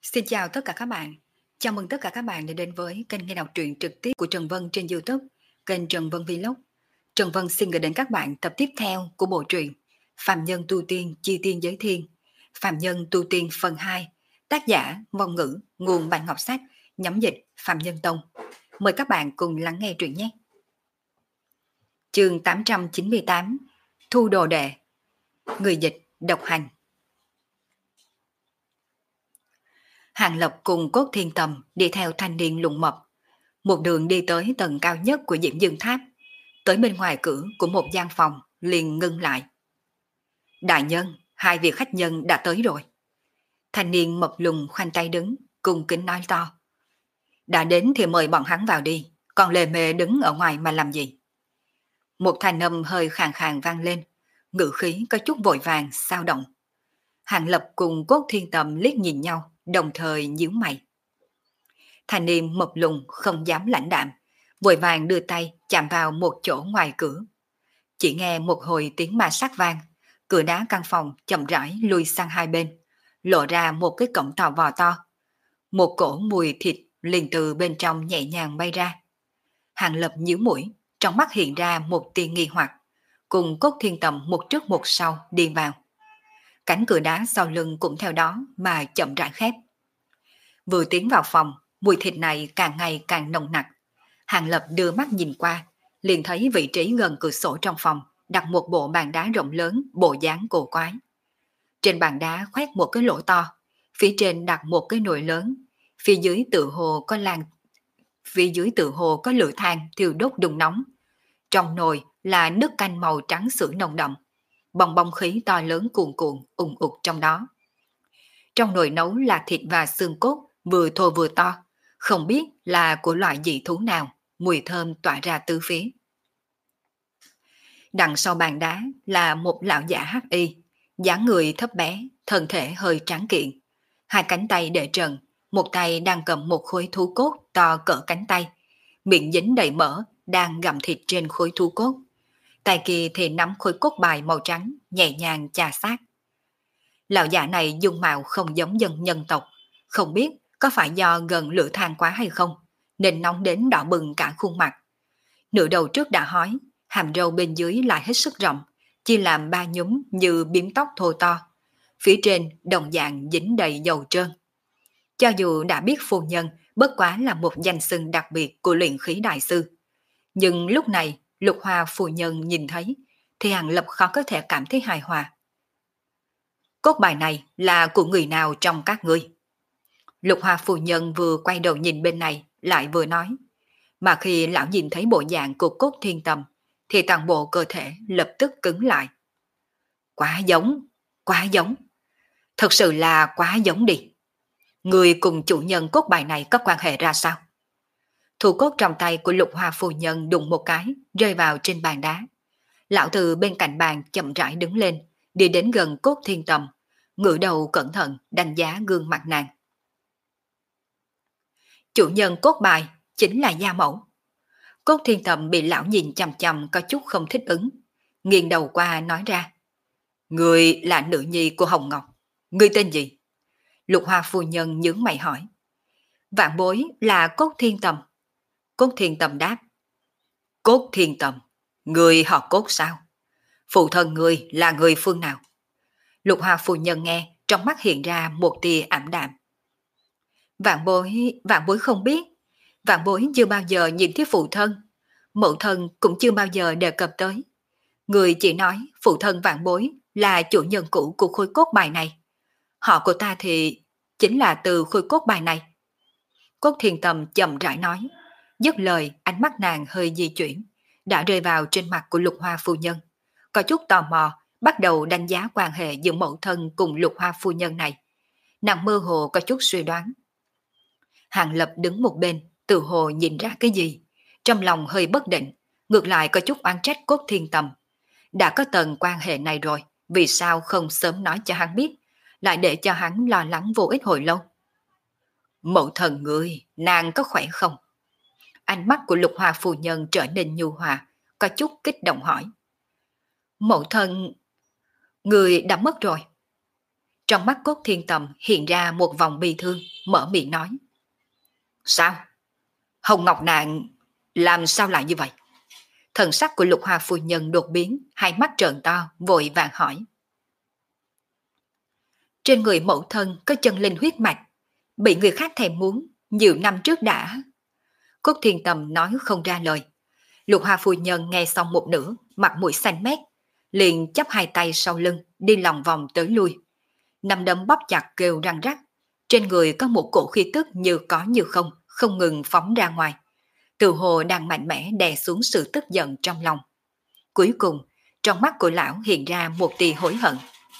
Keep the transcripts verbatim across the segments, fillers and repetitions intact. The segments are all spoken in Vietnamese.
Xin chào tất cả các bạn. Chào mừng tất cả các bạn đã đến với kênh nghe đọc truyện trực tiếp của Trần Vân trên YouTube, kênh Trần Vân Vlog. Trần Vân xin gửi đến các bạn tập tiếp theo của bộ truyện Phạm Nhân Tu Tiên Chi Tiên Giới Thiên, Phạm Nhân Tu Tiên phần hai, tác giả Vong Ngữ, nguồn Bản Ngọc Sách, nhóm dịch Phạm Nhân Tông. Mời các bạn cùng lắng nghe truyện nhé. Chương tám trăm chín mươi tám, Thu Đồ Đệ. Người dịch độc hành. Hàng Lập cùng Cốt Thiên Tầm đi theo thanh niên lùng mập, một đường đi tới tầng cao nhất của Diễm Dương Tháp, tới bên ngoài cửa của một gian phòng liền ngưng lại. Đại nhân, hai vị khách nhân đã tới rồi. Thanh niên mập lùng khoanh tay đứng, cung kính nói to. Đã đến thì mời bọn hắn vào đi, còn lề mề đứng ở ngoài mà làm gì? Một thanh âm hơi khàn khàn vang lên, ngữ khí có chút vội vàng, xao động. Hàng Lập cùng Cốt Thiên Tầm liếc nhìn nhau, đồng thời nhíu mày. Thanh niên mập lùng không dám lãnh đạm, vội vàng đưa tay chạm vào một chỗ ngoài cửa. Chỉ nghe một hồi tiếng ma sát vang, cửa đá căn phòng chậm rãi lùi sang hai bên, lộ ra một cái cổng tò vò to. Một cổ mùi thịt liền từ bên trong nhẹ nhàng bay ra. Hàng Lập nhíu mũi, trong mắt hiện ra một tia nghi hoặc, cùng Cốt Thiên Tầm một trước một sau đi vào. Cánh cửa đá sau lưng cũng theo đó mà chậm rãi khép. Vừa tiến vào phòng, mùi thịt này càng ngày càng nồng nặc. Hàng Lập đưa mắt nhìn qua, liền thấy vị trí gần cửa sổ trong phòng đặt một bộ bàn đá rộng lớn, bộ dáng cổ quái. Trên bàn đá khoét một cái lỗ to, phía trên đặt một cái nồi lớn, phía dưới tự hồ có lan, phía dưới tự hồ có lửa than thiêu đốt đun nóng. Trong nồi là nước canh màu trắng sữa nồng đậm, bong bong khí to lớn cuồn cuộn ùng ục trong đó. Trong nồi nấu là thịt và xương cốt vừa thô vừa to, không biết là của loại dị thú nào, mùi thơm tỏa ra tứ phía. Đằng sau bàn đá là một lão giả hắc y, dáng người thấp bé, thân thể hơi tráng kiện, hai cánh tay để trần, một tay đang cầm một khối thú cốt to cỡ cánh tay, miệng dính đầy mỡ, đang gặm thịt trên khối thú cốt. Tay kia thì nắm khối cốt bài màu trắng, nhẹ nhàng chà sát. Lão giả này dung mạo không giống dân nhân tộc, không biết có phải do gần lửa than quá hay không, nên nóng đến đỏ bừng cả khuôn mặt. Nửa đầu trước đã hói, hàm râu bên dưới lại hết sức rộng, chia làm ba nhúm như biếm tóc thô to. Phía trên đồng dạng dính đầy dầu trơn. Cho dù đã biết phu nhân bất quá là một danh xưng đặc biệt của luyện khí đại sư, nhưng lúc này Lục Hoa phu nhân nhìn thấy thì Hàng Lập khó có thể cảm thấy hài hòa. Cốt bài này là của người nào trong các ngươi? Lục Hoa phu nhân vừa quay đầu nhìn bên này lại vừa nói, mà khi lão nhìn thấy bộ dạng của Cốt Thiên Tầm thì toàn bộ cơ thể lập tức cứng lại. Quá giống, quá giống, thật sự là quá giống đi. Người cùng chủ nhân cốt bài này có quan hệ ra sao? Thủ cốt trong tay của Lục Hoa phu nhân đụng một cái, rơi vào trên bàn đá. Lão từ bên cạnh bàn chậm rãi đứng lên, đi đến gần Cốt Thiên Tầm, ngửa đầu cẩn thận đánh giá gương mặt nàng. Chủ nhân cốt bài chính là gia mẫu. Cốt Thiên Tầm bị lão nhìn chằm chằm có chút không thích ứng, nghiêng đầu qua nói ra. Người là nữ nhi của Hồng Ngọc, người tên gì? Lục Hoa phu nhân nhướng mày hỏi. Vạn bối là Cốt Thiên Tầm. Cốt Thiên Tầm đáp. Cốt Thiên Tầm, người họ Cốt sao? Phụ thân người là người phương nào? Lục Hoa phu nhân nghe, trong mắt hiện ra một tia ảm đạm. Vạn bối, vạn bối không biết. Vạn bối chưa bao giờ nhìn thấy phụ thân. Mẫu thân cũng chưa bao giờ đề cập tới. Người chỉ nói phụ thân vạn bối là chủ nhân cũ của khối cốt bài này. Họ của ta thì chính là từ khối cốt bài này. Cốt Thiên Tầm chậm rãi nói. Dứt lời, ánh mắt nàng hơi di chuyển, đã rơi vào trên mặt của Lục Hoa phu nhân. Có chút tò mò, bắt đầu đánh giá quan hệ giữa mẫu thân cùng Lục Hoa phu nhân này. Nàng mơ hồ có chút suy đoán. Hàng Lập đứng một bên, tự hồ nhìn ra cái gì, trong lòng hơi bất định, ngược lại có chút oán trách Cốt Thiên Tầm. Đã có tầng quan hệ này rồi, vì sao không sớm nói cho hắn biết, lại để cho hắn lo lắng vô ích hồi lâu. Mẫu thần người, nàng có khỏe không? Ánh mắt của Lục Hoa phu nhân trở nên nhu hòa, có chút kích động hỏi. Mẫu thần, người đã mất rồi. Trong mắt Cốt Thiên Tầm hiện ra một vòng bi thương, mở miệng nói. Sao? Hồng Ngọc Nạn làm sao lại như vậy? Thần sắc của Lục Hoa phu nhân đột biến, hai mắt trợn to, vội vàng hỏi. Trên người mẫu thân có chân linh huyết mạch, bị người khác thèm muốn, nhiều năm trước đã. Cốt Thiên Tầm nói không ra lời. Lục Hoa phu nhân nghe xong một nửa, mặt mũi xanh mét, liền chắp hai tay sau lưng, đi lòng vòng tới lui. Nắm đấm bóp chặt kêu răng rắc, trên người có một cổ khí tức như có như không, không ngừng phóng ra ngoài. Từ hồ đang mạnh mẽ đè xuống sự tức giận trong lòng. Cuối cùng, trong mắt của lão hiện ra một tia hối hận.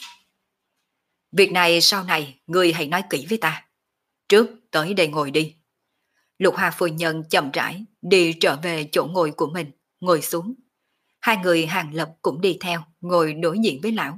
Việc này sau này, ngươi hãy nói kỹ với ta. Trước, tới đây ngồi đi. Lục Hoa phu nhân chậm rãi đi trở về chỗ ngồi của mình, ngồi xuống. Hai người Hàng Lập cũng đi theo, ngồi đối diện với lão.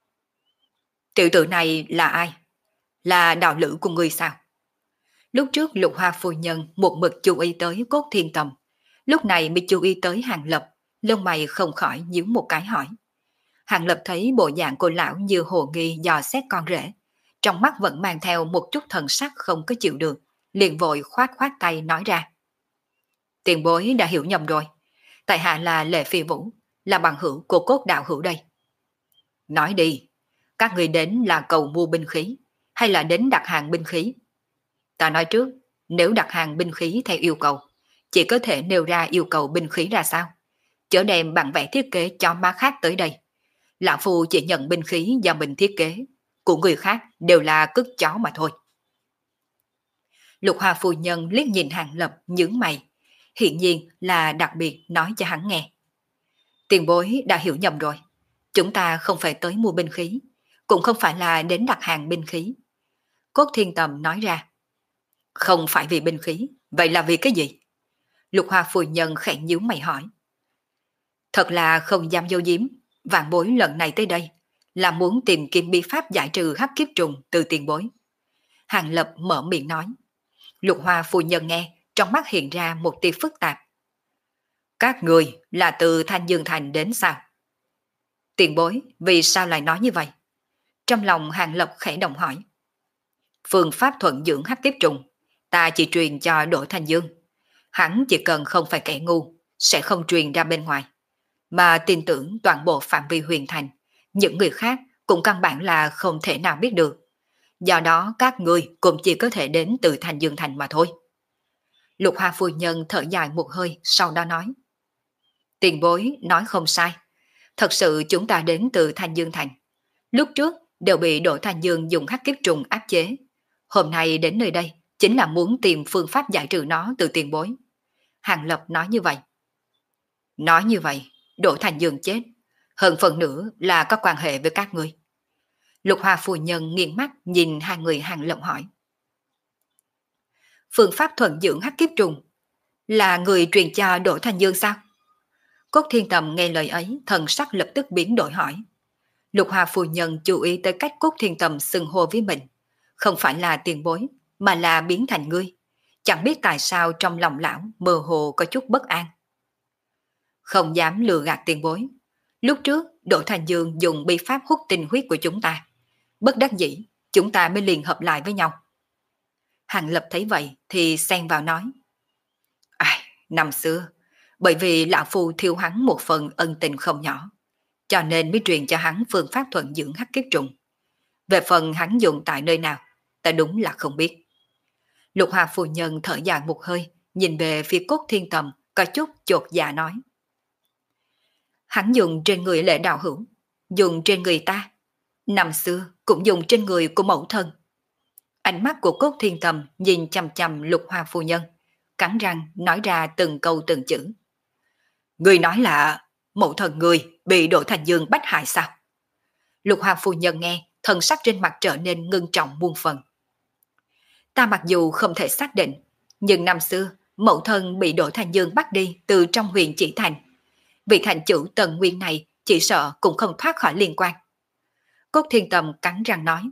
Tiểu tử này là ai? Là đạo lữ của ngươi sao? Lúc trước Lục Hoa phu nhân một mực chú ý tới Cốt Thiên Tầm, lúc này mới chú ý tới Hàng Lập, lông mày không khỏi nhíu một cái hỏi. Hàng Lập thấy bộ dạng của lão như hồ nghi dò xét con rể, trong mắt vẫn mang theo một chút thần sắc không có chịu được, liền vội khoát khoát tay nói ra. Tiền bối đã hiểu nhầm rồi, tại hạ là Lệ Phi Vũ, là bằng hữu của Cốt đạo hữu đây. Nói đi, các người đến là cầu mua binh khí, hay là đến đặt hàng binh khí? Ta nói trước, nếu đặt hàng binh khí theo yêu cầu, chỉ có thể nêu ra yêu cầu binh khí ra sao, chở đem bản vẽ thiết kế cho má khác tới đây. Lão Phu chỉ nhận binh khí do mình thiết kế, của người khác đều là cứt chó mà thôi. Lục Hoa phu nhân liếc nhìn Hàng Lập nhướng mày, hiện nhiên là đặc biệt nói cho hắn nghe. Tiền bối đã hiểu nhầm rồi, chúng ta không phải tới mua binh khí, cũng không phải là đến đặt hàng binh khí. Cốt Thiên Tầm nói ra. Không phải vì binh khí, vậy là vì cái gì? Lục Hoa phu nhân khẽ nhíu mày hỏi. Thật là không dám dâu diếm, vạn bối lần này tới đây là muốn tìm kiếm bí pháp giải trừ hắc kiếp trùng từ tiền bối. Hàng Lập mở miệng nói. Lục Hoa phu nhân nghe, trong mắt hiện ra một tia phức tạp. Các người là từ Thanh Dương Thành đến sao? Tiền bối, vì sao lại nói như vậy? Trong lòng Hàng Lập khẽ động hỏi. Phương pháp thuận dưỡng hắc kiếp trùng, ta chỉ truyền cho Đỗ Thanh Dương. Hắn chỉ cần không phải kẻ ngu, sẽ không truyền ra bên ngoài. Mà tin tưởng toàn bộ phạm vi huyền thành, những người khác cũng căn bản là không thể nào biết được. Do đó các người cũng chỉ có thể đến từ Thanh Dương Thành mà thôi. Lục Hoa phu nhân thở dài một hơi, sau đó nói. Tiền bối nói không sai. Thật sự chúng ta đến từ Thanh Dương Thành. Lúc trước đều bị Đỗ Thanh Dương dùng hắc kiếp trùng áp chế. Hôm nay đến nơi đây chính là muốn tìm phương pháp giải trừ nó từ tiền bối. Hàng Lập nói như vậy. Nói như vậy, Đỗ Thanh Dương chết, hơn phần nữa là có quan hệ với các ngươi. Lục Hoa phu nhân nghiêng mắt nhìn hai người Hàng Lập hỏi. Phương pháp thuận dưỡng hắc kiếp trùng là người truyền cho Đỗ Thanh Dương sao? Cốt Thiên Tầm nghe lời ấy, thần sắc lập tức biến đổi hỏi. Lục Hoa phu nhân chú ý tới cách Cốt Thiên Tầm xưng hô với mình, không phải là tiền bối, mà là biến thành ngươi. Chẳng biết tại sao trong lòng lão mơ hồ có chút bất an. Không dám lừa gạt tiền bối. Lúc trước, Đỗ Thanh Dương dùng bi pháp hút tinh huyết của chúng ta. Bất đắc dĩ, chúng ta mới liền hợp lại với nhau. Hàng Lập thấy vậy thì xen vào nói. À, năm xưa, bởi vì lão phu thiêu hắn một phần ân tình không nhỏ, cho nên mới truyền cho hắn phương pháp thuận dưỡng hắc kiếp trùng. Về phần hắn dùng tại nơi nào, ta đúng là không biết. Lục Hoa phu nhân thở dài một hơi, nhìn về phía Cốt Thiên Tầm, có chút chột dạ nói. Hắn dùng trên người Lệ đạo hữu, dùng trên người ta, năm xưa cũng dùng trên người của mẫu thân. Ánh mắt của Cốt Thiên Tầm nhìn chằm chằm Lục Hoa phu nhân, cắn răng nói ra từng câu từng chữ. Người nói là mẫu thân người bị Đỗ Thanh Dương bách hại sao? Lục Hoa phu nhân nghe, thần sắc trên mặt trở nên ngưng trọng muôn phần. Ta mặc dù không thể xác định, nhưng năm xưa mẫu thân bị Đỗ Thanh Dương bắt đi từ trong huyền chỉ thành. Vị thành chủ Tần Nguyên này chỉ sợ cũng không thoát khỏi liên quan. Cốt Thiên Tầm cắn răng nói.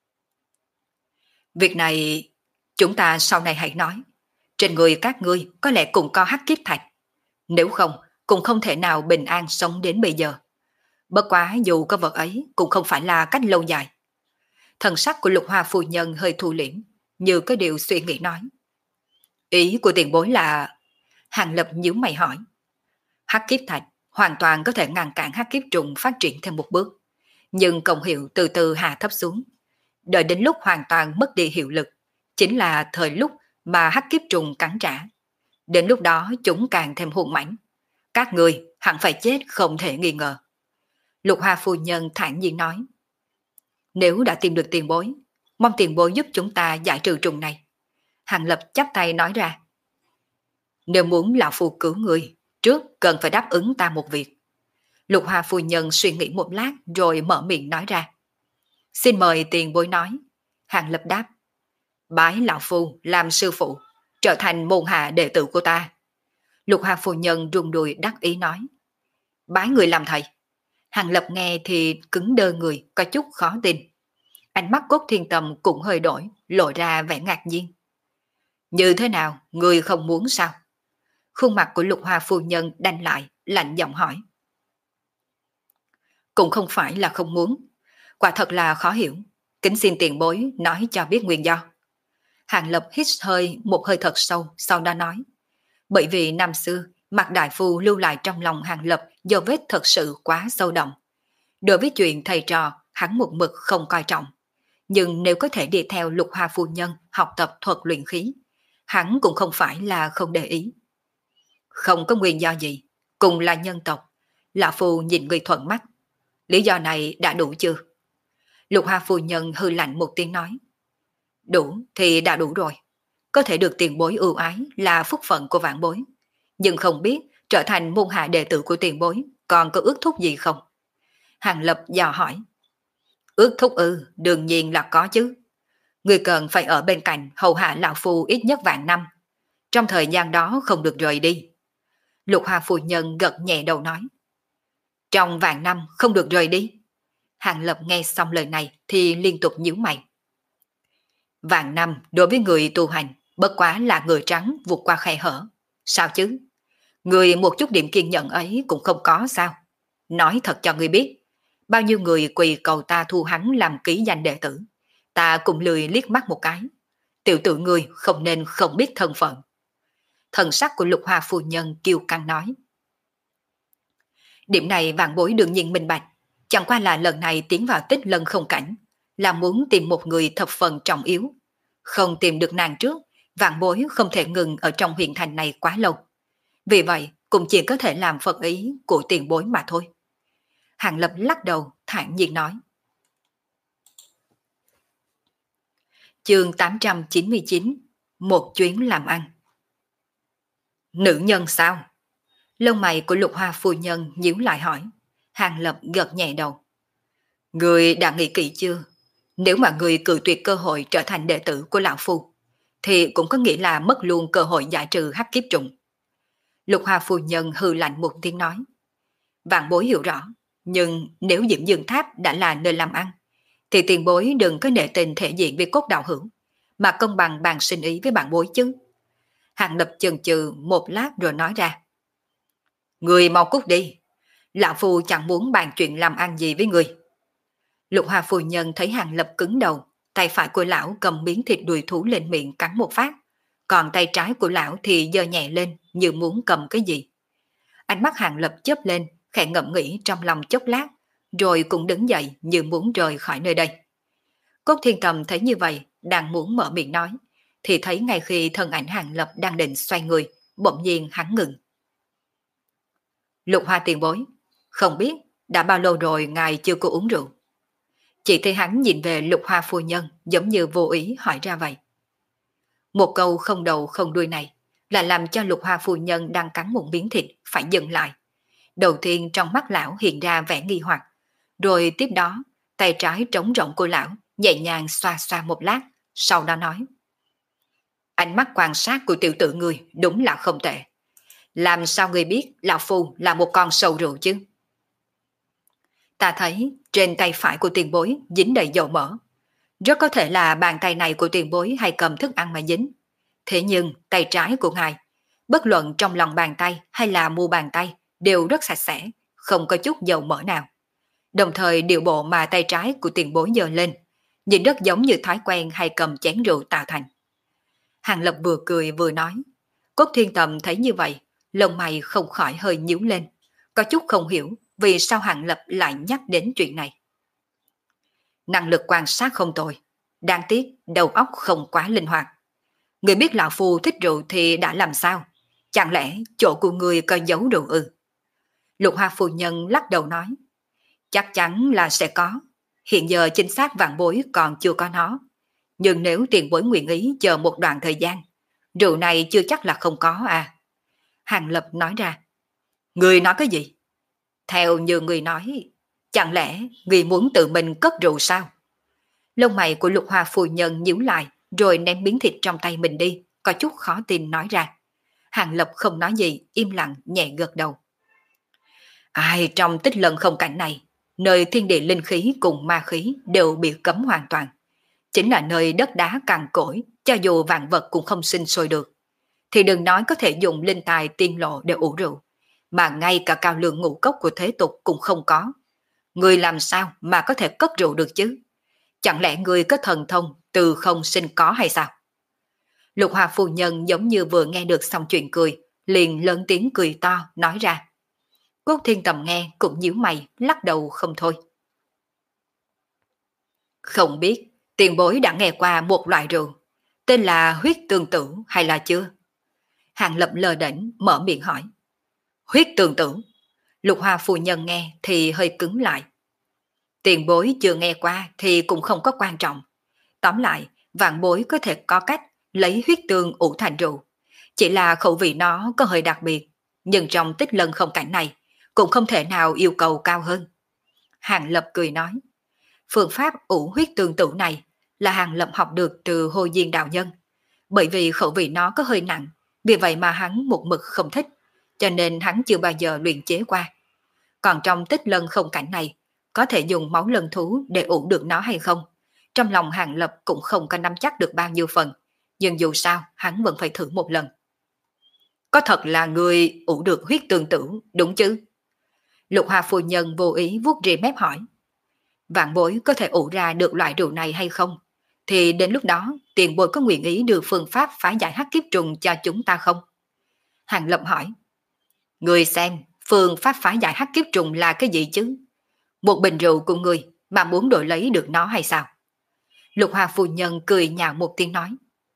Việc này chúng ta sau này hãy nói. Trên người các ngươi có lẽ cũng có hắc kiếp thạch. Nếu không, cũng không thể nào bình an sống đến bây giờ. Bất quá dù có vật ấy cũng không phải là cách lâu dài. Thần sắc của Lục Hoa phu nhân hơi thu liễm, như có điều suy nghĩ nói. Ý của tiền bối là... Hàng Lập nhíu mày hỏi. Hắc kiếp thạch hoàn toàn có thể ngăn cản hắc kiếp trùng phát triển thêm một bước, nhưng công hiệu từ từ hạ thấp xuống. Đợi đến lúc hoàn toàn mất đi hiệu lực, chính là thời lúc mà hắc kiếp trùng cắn trả. Đến lúc đó chúng càng thêm hung mãnh. Các người hẳn phải chết không thể nghi ngờ. Lục Hoa phu nhân thản nhiên nói. Nếu đã tìm được tiền bối, mong tiền bối giúp chúng ta giải trừ trùng này. Hàng Lập chắp tay nói ra. Nếu muốn lão phu cứu người, trước cần phải đáp ứng ta một việc. Lục Hoa phu nhân suy nghĩ một lát rồi mở miệng nói ra. Xin mời tiền bối nói. Hàng Lập đáp. Bái lão phu làm sư phụ, trở thành môn hạ đệ tử của ta. Lục Hoa phu nhân rung đùi đắc ý nói. Bái người làm thầy. Hàng Lập nghe thì cứng đơ người, có chút khó tin. Ánh mắt Cốt Thiên Tầm cũng hơi đổi, lộ ra vẻ ngạc nhiên. Như thế nào, người không muốn sao? Khuôn mặt của Lục Hoa phu nhân đanh lại, lạnh giọng hỏi. Cũng không phải là không muốn, quả thật là khó hiểu. Kính xin tiền bối nói cho biết nguyên do. Hàng Lập hít hơi một hơi thật sâu, sau đó nói. Bởi vì năm xưa, Mạc Đại Phu lưu lại trong lòng Hàng Lập dấu vết thật sự quá sâu đậm. Đối với chuyện thầy trò, hắn một mực không coi trọng. Nhưng nếu có thể đi theo Lục Hoa phu nhân học tập thuật luyện khí, hắn cũng không phải là không để ý. Không có nguyên do gì, cùng là nhân tộc. Lão phu nhìn người thuận mắt. Lý do này đã đủ chưa? Lục Hoa phu nhân hư lạnh một tiếng nói. Đủ thì đã đủ rồi. Có thể được tiền bối ưu ái là phúc phận của vạn bối. Nhưng không biết trở thành môn hạ đệ tử của tiền bối còn có ước thúc gì không? Hàng Lập dò hỏi. Ước thúc ư, đương nhiên là có chứ. Người cần phải ở bên cạnh hầu hạ lão phu ít nhất vạn năm. Trong thời gian đó không được rời đi. Lục Hoa phu nhân gật nhẹ đầu nói. Trong vạn năm không được rời đi. Hàng Lập nghe xong lời này thì liên tục nhíu mày. Vạn năm đối với người tu hành bất quá là người trắng vụt qua khe hở. Sao chứ? Người một chút điểm kiên nhẫn ấy cũng không có sao? Nói thật cho người biết, bao nhiêu người quỳ cầu ta thu hắn làm ký danh đệ tử. Ta cũng lười liếc mắt một cái. Tiểu tử người không nên không biết thân phận. Thần sắc của Lục Hoa phu nhân kiêu căng nói. Điểm này vạn bối đương nhiên minh bạch. Chẳng qua là lần này tiến vào Tích Lân không cảnh, là muốn tìm một người thập phần trọng yếu. Không tìm được nàng trước, vạn bối không thể ngừng ở trong huyện thành này quá lâu. Vì vậy, cũng chỉ có thể làm phật ý của tiền bối mà thôi. Hàng Lập lắc đầu, thản nhiên nói. Chương tám trăm chín mươi chín. Một chuyến làm ăn. Nữ nhân sao? Lông mày của Lục Hoa phu nhân nhíu lại hỏi. Hàng Lập gật nhẹ đầu. Người đã nghĩ kỹ chưa? Nếu mà người cự tuyệt cơ hội trở thành đệ tử của lão phu, thì cũng có nghĩa là mất luôn cơ hội giải trừ hắc kiếp trùng. Lục Hoa phu nhân hừ lạnh một tiếng nói. Vạn bối hiểu rõ, nhưng nếu Diễm Dương Tháp đã là nơi làm ăn, thì tiền bối đừng có nể tình thể diện với cốt đạo hữu, mà công bằng bàn sinh ý với bạn bối chứ. Hàng Lập chần chừ một lát rồi nói ra. Người mau cút đi, lão phu chẳng muốn bàn chuyện làm ăn gì với người. Lục Hoa phu nhân thấy Hàng Lập cứng đầu, tay phải của lão cầm miếng thịt đùi thú lên miệng cắn một phát, còn tay trái của lão thì giơ nhẹ lên như muốn cầm cái gì. Ánh mắt Hàng Lập chớp lên, khẽ ngẫm nghĩ trong lòng chốc lát, rồi cũng đứng dậy như muốn rời khỏi nơi đây. Cốt Thiên Tầm thấy như vậy, đang muốn mở miệng nói, thì thấy ngay khi thân ảnh Hàng Lập đang định xoay người, bỗng nhiên hắn ngừng. Lục Hoa tiền bối, không biết đã bao lâu rồi ngài chưa có uống rượu? Chỉ thấy hắn nhìn về Lục Hoa phu nhân giống như vô ý hỏi ra vậy. Một câu không đầu không đuôi này là làm cho Lục Hoa phu nhân đang cắn một miếng thịt phải dừng lại. Đầu tiên trong mắt lão hiện ra vẻ nghi hoặc, rồi tiếp đó tay trái trống rộng của lão nhẹ nhàng xoa xoa một lát, sau đó nói. Ánh mắt quan sát của tiểu tử người đúng là không tệ. Làm sao người biết lão phu là một con sâu rượu chứ? Ta thấy trên tay phải của tiền bối dính đầy dầu mỡ. Rất có thể là bàn tay này của tiền bối hay cầm thức ăn mà dính. Thế nhưng tay trái của ngài, bất luận trong lòng bàn tay hay là mu bàn tay, đều rất sạch sẽ, không có chút dầu mỡ nào. Đồng thời điều bộ mà tay trái của tiền bối giơ lên, nhìn rất giống như thói quen hay cầm chén rượu tạo thành. Hàng Lập vừa cười vừa nói, Cốt Thiên Tầm thấy như vậy, lông mày không khỏi hơi nhíu lên, có chút không hiểu vì sao Hàng Lập lại nhắc đến chuyện này. Năng lực quan sát không tồi, đáng tiếc đầu óc không quá linh hoạt. Người biết lão phu thích rượu thì đã làm sao? Chẳng lẽ chỗ của người có giấu rượu ư? Lục Hoa phu nhân lắc đầu nói, chắc chắn là sẽ có. Hiện giờ chính xác vạn bối còn chưa có nó. Nhưng nếu tiền bối nguyện ý chờ một đoạn thời gian, rượu này chưa chắc là không có à. Hàng Lập nói ra, người nói cái gì? Theo như người nói, chẳng lẽ người muốn tự mình cất rượu sao? Lông mày của Lục Hoa phu nhân nhíu lại, rồi ném miếng thịt trong tay mình đi, có chút khó tin nói ra. Hàng Lập không nói gì, im lặng nhẹ gật đầu. Ai trong Tích Lân không cảnh này, nơi thiên địa linh khí cùng ma khí đều bị cấm hoàn toàn. Chính là nơi đất đá cằn cỗi, cho dù vạn vật cũng không sinh sôi được. Thì đừng nói có thể dùng linh tài tiên lộ để ủ rượu, mà ngay cả cao lượng ngũ cốc của thế tục cũng không có. Người làm sao mà có thể cất rượu được chứ? Chẳng lẽ người có thần thông từ không sinh có hay sao? Lục Hoa phu nhân giống như vừa nghe được xong chuyện cười, liền lớn tiếng cười to nói ra. Cốt Thiên Tầm nghe cũng nhíu mày, lắc đầu không thôi. Không biết tiền bối đã nghe qua một loại rượu, tên là huyết tương tử hay là chưa? Hàng Lập lờ đễnh mở miệng hỏi. Huyết tương tử? Lục Hoa phu nhân nghe thì hơi cứng lại. Tiền bối chưa nghe qua thì cũng không có quan trọng. Tóm lại, vạn bối có thể có cách lấy huyết tương ủ thành rượu. Chỉ là khẩu vị nó có hơi đặc biệt, nhưng trong Tích Lân không cảnh này cũng không thể nào yêu cầu cao hơn. Hàng Lập cười nói, phương pháp ủ huyết tương tử này là Hàng Lập học được từ Hồ Diên đạo nhân. Bởi vì khẩu vị nó có hơi nặng, vì vậy mà hắn một mực không thích, cho nên hắn chưa bao giờ luyện chế qua. Còn trong Tích Lân không cảnh này, có thể dùng máu lân thú để ủ được nó hay không? Trong lòng Hàng Lập cũng không có nắm chắc được bao nhiêu phần, nhưng dù sao hắn vẫn phải thử một lần. Có thật là người ủ được huyết tương tử, đúng chứ? Lục Hoa phu nhân vô ý vuốt rìa mép hỏi. Vạn bối có thể ủ ra được loại rượu này hay không? Thì đến lúc đó tiền bối có nguyện ý đưa phương pháp phá giải hắc kiếp trùng cho chúng ta không? Hàng Lập hỏi. Người xem, phương pháp phá giải hắc kiếp trùng là cái gì chứ? Một bình rượu của người mà muốn đổi lấy được nó hay sao? Lục Hoa phu nhân cười nhạo một tiếng nói.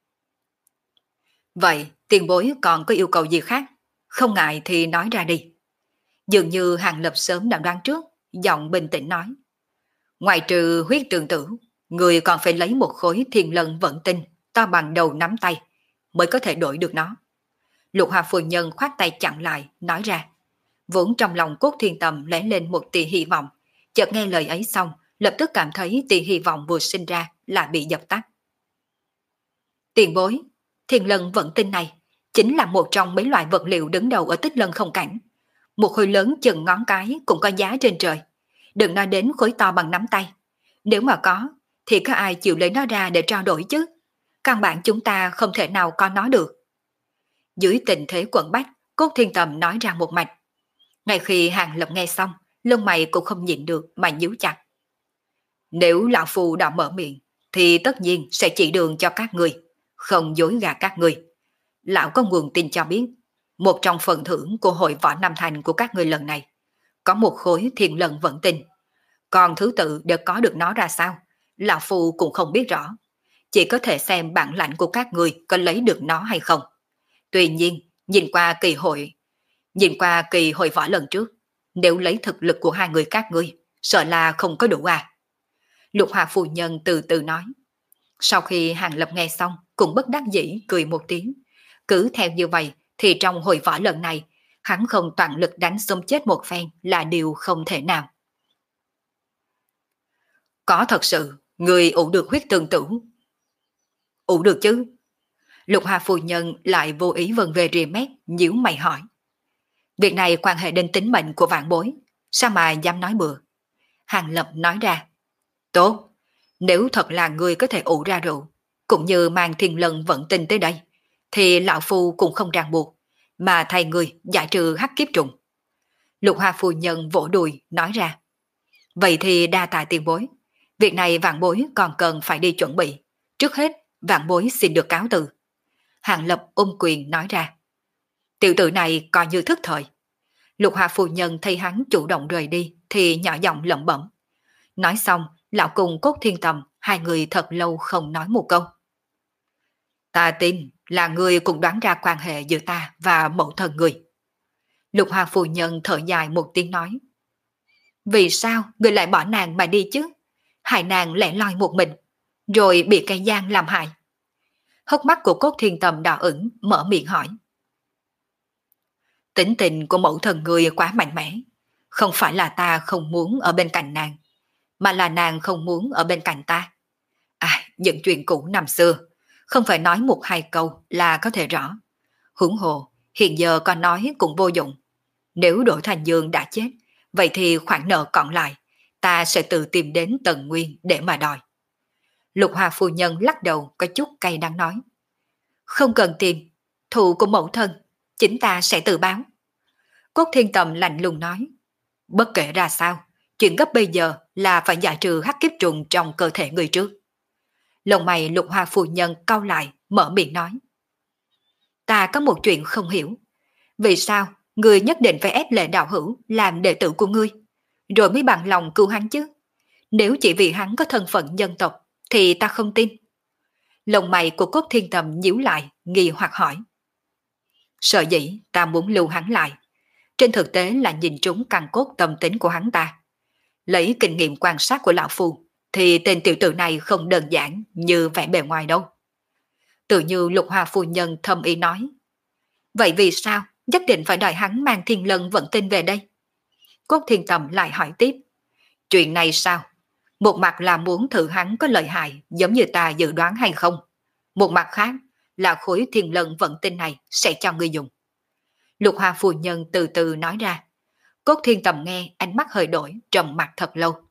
Vậy tiền bối còn có yêu cầu gì khác? Không ngại thì nói ra đi. Dường như Hàng Lập sớm đã đoán trước, giọng bình tĩnh nói. Ngoài trừ huyết tương tử, người còn phải lấy một khối thiên lân vận tinh to bằng đầu nắm tay mới có thể đổi được nó. Lục Hoa phu nhân khoát tay chặn lại, nói ra. Vốn trong lòng Cốt Thiên Tầm lóe lên một tia hy vọng, chợt nghe lời ấy xong, lập tức cảm thấy tia hy vọng vừa sinh ra là bị dập tắt. Tiền bối, thiên lân vận tinh này chính là một trong mấy loại vật liệu đứng đầu ở Tích Lân không cảnh. Một khối lớn chừng ngón cái cũng có giá trên trời. Đừng nói đến khối to bằng nắm tay. Nếu mà có, thì có ai chịu lấy nó ra để trao đổi chứ? Căn bản chúng ta không thể nào có nó được. Dưới tình thế quẩn bách, Cốt Thiên Tầm nói ra một mạch. Ngay khi Hàng Lập nghe xong, lông mày cũng không nhịn được mà nhíu chặt. Nếu lão phu đã mở miệng, thì tất nhiên sẽ chỉ đường cho các người, không dối gạt các người. Lão có nguồn tin cho biết, một trong phần thưởng của hội võ Nam Thành của các người lần này, có một khối thiên lân vận tinh. Còn thứ tự để có được nó ra sao, lão phu cũng không biết rõ. Chỉ có thể xem bản lãnh của các người có lấy được nó hay không. Tuy nhiên, nhìn qua kỳ hội, nhìn qua kỳ hội võ lần trước, nếu lấy thực lực của hai người các ngươi, sợ là không có đủ à. Lục Hoa phu nhân từ từ nói. Sau khi Hàng Lập nghe xong, cũng bất đắc dĩ cười một tiếng. Cứ theo như vậy, thì trong hội võ lần này, hắn không toàn lực đánh xông chết một phen là điều không thể nào. Có thật sự, người ủ được huyết tương tử. Ủ được chứ? Lục Hoa phu nhân lại vô ý vần về rìa mép, nhíu mày hỏi. Việc này quan hệ đến tính mệnh của vạn bối, sao mà dám nói bừa? Hàng Lập nói ra. Tốt, nếu thật là người có thể ủ ra rượu, cũng như mang thiên lân vận tinh tới đây, thì lão phu cũng không ràng buộc, mà thay người giải trừ hắc kiếp trùng. Lục Hoa phu nhân vỗ đùi nói ra. Vậy thì đa tạ tiền bối, Việc này vạn bối còn cần phải đi chuẩn bị. Trước hết, vạn bối xin được cáo từ. Hàng Lập ôm quyền nói ra. Tiểu tử này coi như thức thời. Lục Hoa phu nhân thấy hắn chủ động rời đi thì nhỏ giọng lẩm bẩm. Nói xong, lão cùng Cốt Thiên Tầm, hai người thật lâu không nói một câu. Ta tin là người cũng đoán ra quan hệ giữa ta và mẫu thân người. Lục Hoa phu nhân thở dài một tiếng nói. Vì sao người lại bỏ nàng mà đi chứ? Hại nàng lẻ loi một mình, rồi bị cây giang làm hại. Hốc mắt của Cốt Thiên Tầm đỏ ửng, mở miệng hỏi. Tính tình của mẫu thần người quá mạnh mẽ. Không phải là ta không muốn ở bên cạnh nàng, mà là nàng không muốn ở bên cạnh ta. À, những chuyện cũ năm xưa, không phải nói một hai câu là có thể rõ. Huống hồ, hiện giờ con nói cũng vô dụng. Nếu Đỗ Thành Dương đã chết, vậy thì khoản nợ còn lại, ta sẽ tự tìm đến Tần Nguyên để mà đòi. Lục Hoa phu nhân lắc đầu có chút cay đắng nói. Không cần tìm, thù của mẫu thân, chính ta sẽ tự báo. Cốt Thiên Tầm lạnh lùng nói. Bất kể ra sao, chuyện gấp bây giờ là phải giải trừ hắc kiếp trùng trong cơ thể người trước. Lông mày Lục Hoa phu nhân cau lại, mở miệng nói. Ta có một chuyện không hiểu. Vì sao người nhất định phải ép Lệ Đạo Hữu làm đệ tử của ngươi, rồi mới bằng lòng cứu hắn chứ? Nếu chỉ vì hắn có thân phận dân tộc, thì ta không tin. Lông mày của Cốt Thiên Tầm nhíu lại, nghi hoặc hỏi. Sợ dĩ ta muốn lưu hắn lại, trên thực tế là nhìn trúng căn cốt tâm tính của hắn ta. Lấy kinh nghiệm quan sát của lão phu, thì tên tiểu tử này không đơn giản như vẻ bề ngoài đâu. Tự như Lục Hoa phu nhân thâm ý nói. Vậy vì sao nhất định phải đòi hắn mang Thiên Lân Vận Tinh về đây? Cốt Thiên Tầm lại hỏi tiếp. Chuyện này sao? Một mặt là muốn thử hắn có lợi hại giống như ta dự đoán hay không. Một mặt khác là khối Thiên Lân Vận Tinh này sẽ cho ngươi dùng. Lục Hoa phu nhân từ từ nói ra. Cốt Thiên Tầm nghe, ánh mắt hơi đổi, trầm mặt thật lâu.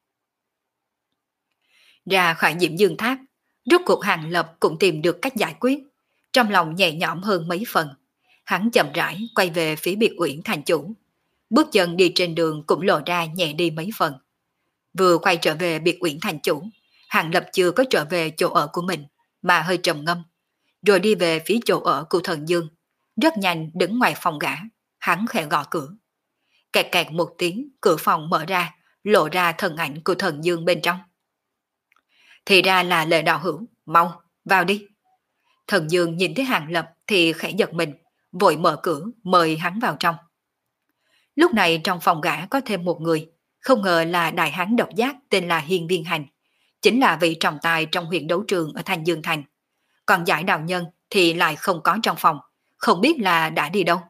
Ra khỏi Diễm Dương Tháp, rốt cuộc Hàng Lập cũng tìm được cách giải quyết. Trong lòng nhẹ nhõm hơn mấy phần. Hắn chậm rãi quay về phía biệt uyển thành chủ. Bước chân đi trên đường cũng lộ ra nhẹ đi mấy phần. Vừa quay trở về biệt uyển thành chủ, Hàng Lập chưa có trở về chỗ ở của mình, mà hơi trầm ngâm. Rồi đi về phía chỗ ở của Thần Dương. Rất nhanh đứng ngoài phòng gã, hắn khẽ gõ cửa. Kẹt kẹt một tiếng, cửa phòng mở ra, lộ ra thân ảnh của Thần Dương bên trong. Thì ra là Lệ Đạo Hữu, mau, vào đi. Thần Dương nhìn thấy Hàng Lập thì khẽ giật mình, vội mở cửa mời hắn vào trong. Lúc này trong phòng gã có thêm một người, không ngờ là đại hán độc giác tên là Hiên Viên Hành, chính là vị trọng tài trong huyện đấu trường ở Thanh Dương Thành. Còn giải đạo nhân thì lại không có trong phòng, không biết là đã đi đâu.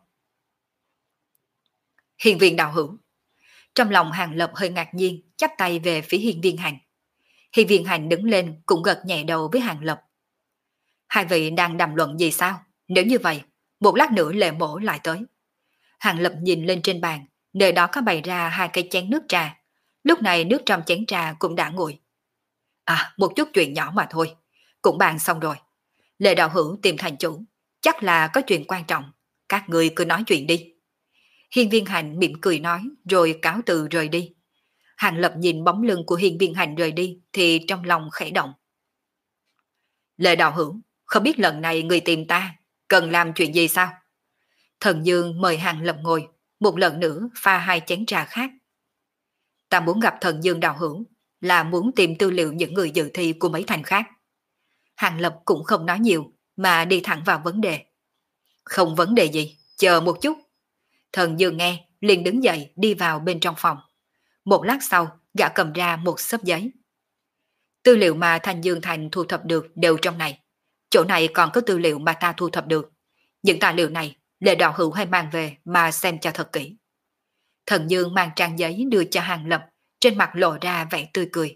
Hiên Viên đạo hữu. Trong lòng Hàng Lập hơi ngạc nhiên, chắp tay về phía Hiên Viên Hành. Hiên Viên Hành đứng lên cũng gật nhẹ đầu với Hàng Lập. Hai vị đang đàm luận gì sao? Nếu như vậy, một lát nữa Lệ Mỗ lại tới. Hàng Lập nhìn lên trên bàn, nơi đó có bày ra hai cây chén nước trà. Lúc này nước trong chén trà cũng đã nguội. À, một chút chuyện nhỏ mà thôi, cũng bàn xong rồi. Lệ đạo hữu tìm thành chủ, chắc là có chuyện quan trọng, các người cứ nói chuyện đi. Hiên Viên Hành mỉm cười nói rồi cáo từ rời đi. Hàng Lập nhìn bóng lưng của Hiên Viên Hành rời đi thì trong lòng khẽ động. Lệ đạo hữu, không biết lần này người tìm ta cần làm chuyện gì sao? Thần Dương mời Hàng Lập ngồi, một lần nữa pha hai chén trà khác. Ta muốn gặp Thần Dương đạo hữu, là muốn tìm tư liệu những người dự thi của mấy thành khác. Hàng Lập cũng không nói nhiều, mà đi thẳng vào vấn đề. Không vấn đề gì, chờ một chút. Thần Dương nghe, liền đứng dậy đi vào bên trong phòng. Một lát sau, gã cầm ra một xấp giấy. Tư liệu mà Thanh Dương Thành thu thập được đều trong này. Chỗ này còn có tư liệu mà ta thu thập được. Những tài liệu này, Lệ đạo hữu hay mang về mà xem cho thật kỹ. Thần Dương mang trang giấy đưa cho Hàng Lập, trên mặt lộ ra vẻ tươi cười.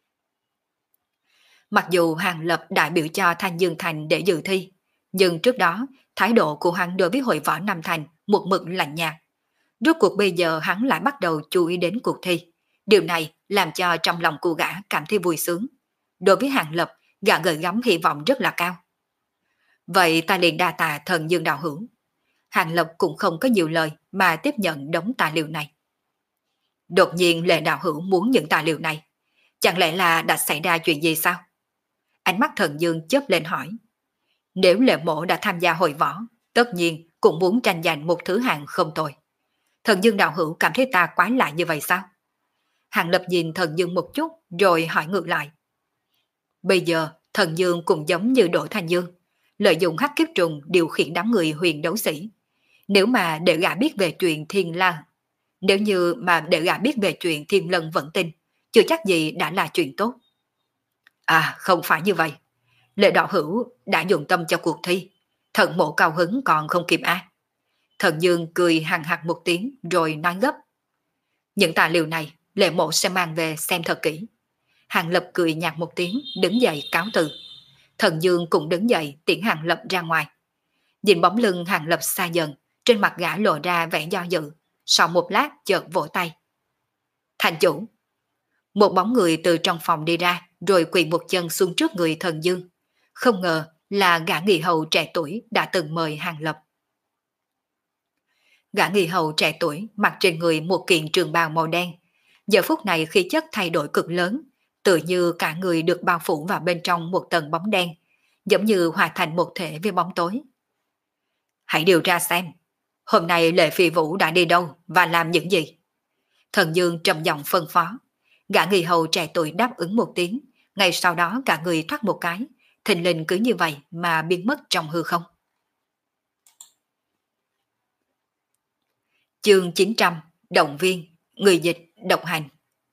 Mặc dù Hàng Lập đại biểu cho Thanh Dương Thành để dự thi, nhưng trước đó, thái độ của hắn đối với hội võ Nam Thành một mực lạnh nhạt. Rốt cuộc bây giờ hắn lại bắt đầu chú ý đến cuộc thi. Điều này làm cho trong lòng cô gã cảm thấy vui sướng. Đối với Hàng Lập, gã gửi gắm hy vọng rất là cao. Vậy ta liền đa tạ Thần Dương đạo hữu. Hàng Lập cũng không có nhiều lời mà tiếp nhận đống tài liệu này. Đột nhiên Lệ đạo hữu muốn những tài liệu này. Chẳng lẽ là đã xảy ra chuyện gì sao? Ánh mắt Thần Dương chớp lên hỏi. Nếu Lệ Mộ đã tham gia hội võ, tất nhiên cũng muốn tranh giành một thứ hạng không tồi. Thần Dương đạo hữu cảm thấy ta quái lạ như vậy sao? Hàng Lập nhìn Thần Dương một chút rồi hỏi ngược lại. Bây giờ Thần Dương cũng giống như Đỗ Thanh Dương, lợi dụng hắc kiếp trùng điều khiển đám người huyền đấu sĩ. Nếu mà để gã biết về chuyện Thiên La, nếu như mà để gã biết về chuyện Thiên Lân vẫn tin, chưa chắc gì đã là chuyện tốt. À, không phải như vậy. Lệ đạo hữu đã dùng tâm cho cuộc thi, thần mộ cao hứng còn không kịp a. Thần Dương cười hằng hặc một tiếng rồi nói gấp. Những tài liệu này Lệ mộ sẽ mang về xem thật kỹ. Hàng Lập cười nhạt một tiếng, đứng dậy cáo từ. Thần Dương cũng đứng dậy tiễn Hàng Lập ra ngoài. Nhìn bóng lưng Hàng Lập xa dần, trên mặt gã lộ ra vẻ do dự. Sau một lát chợt vỗ tay. Thành chủ. Một bóng người từ trong phòng đi ra, rồi quỳ một chân xuống trước người Thần Dương. Không ngờ là gã nghị hầu trẻ tuổi đã từng mời Hàng Lập. Gã nghị hầu trẻ tuổi mặc trên người một kiện trường bào màu đen. Giờ phút này khí chất thay đổi cực lớn, tựa như cả người được bao phủ vào bên trong một tầng bóng đen, giống như hòa thành một thể với bóng tối. Hãy điều tra xem, hôm nay Lệ Phi Vũ đã đi đâu và làm những gì? Thần Dương trầm giọng phân phó. Gã nghị hầu trẻ tuổi đáp ứng một tiếng, ngay sau đó cả người thoát một cái, thình lình cứ như vậy mà biến mất trong hư không. Chương chín trăm, động viên, người dịch, độc hành.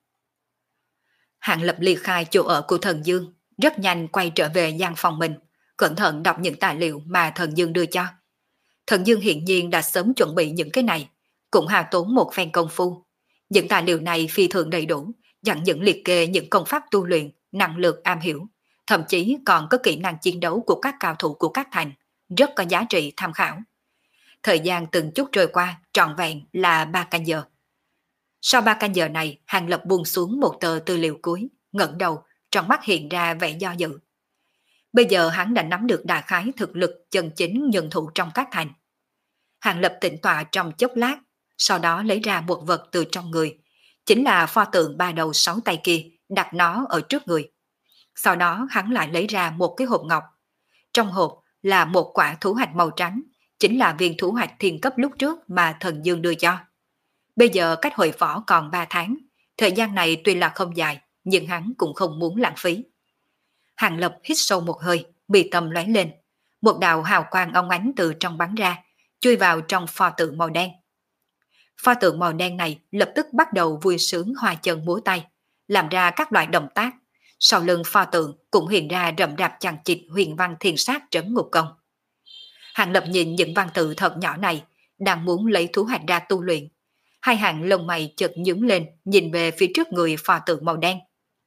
Hàng Lập ly khai chỗ ở của Thần Dương, rất nhanh quay trở về gian phòng mình, cẩn thận đọc những tài liệu mà Thần Dương đưa cho. Thần Dương hiển nhiên đã sớm chuẩn bị những cái này, cũng hao tốn một phen công phu. Những tài liệu này phi thường đầy đủ, chẳng những liệt kê những công pháp tu luyện, năng lực am hiểu, thậm chí còn có kỹ năng chiến đấu của các cao thủ của các thành, rất có giá trị tham khảo. Thời gian từng chút trôi qua, trọn vẹn là ba canh giờ. Sau ba canh giờ này, Hàng Lập buông xuống một tờ tư liệu cuối, ngẩng đầu, trong mắt hiện ra vẻ do dự. Bây giờ hắn đã nắm được đại khái thực lực chân chính nhân thủ trong các thành. Hàng Lập tĩnh tọa trong chốc lát, sau đó lấy ra một vật từ trong người, chính là pho tượng ba đầu sáu tay kia, đặt nó ở trước người. Sau đó hắn lại lấy ra một cái hộp ngọc. Trong hộp là một quả thú hạch màu trắng, chính là viên thú hạch thiên cấp lúc trước mà Thần Dương đưa cho. Bây giờ cách hội võ còn ba tháng, thời gian này tuy là không dài, nhưng hắn cũng không muốn lãng phí. Hàng Lập hít sâu một hơi, mi tâm lóe lên. Một đạo hào quang óng ánh từ trong bắn ra, chui vào trong pho tượng màu đen. Pho tượng màu đen này lập tức bắt đầu vui sướng hoa chân múa tay, làm ra các loại động tác. Sau lưng pho tượng cũng hiện ra rậm rạp chằng chịt huyền văn thiên sát trấn ngục công. Hàng Lập nhìn những văn tự thật nhỏ này, đang muốn lấy thú hạch ra tu luyện. Hai hàng lông mày chợt nhướng lên, nhìn về phía trước người pho tượng màu đen.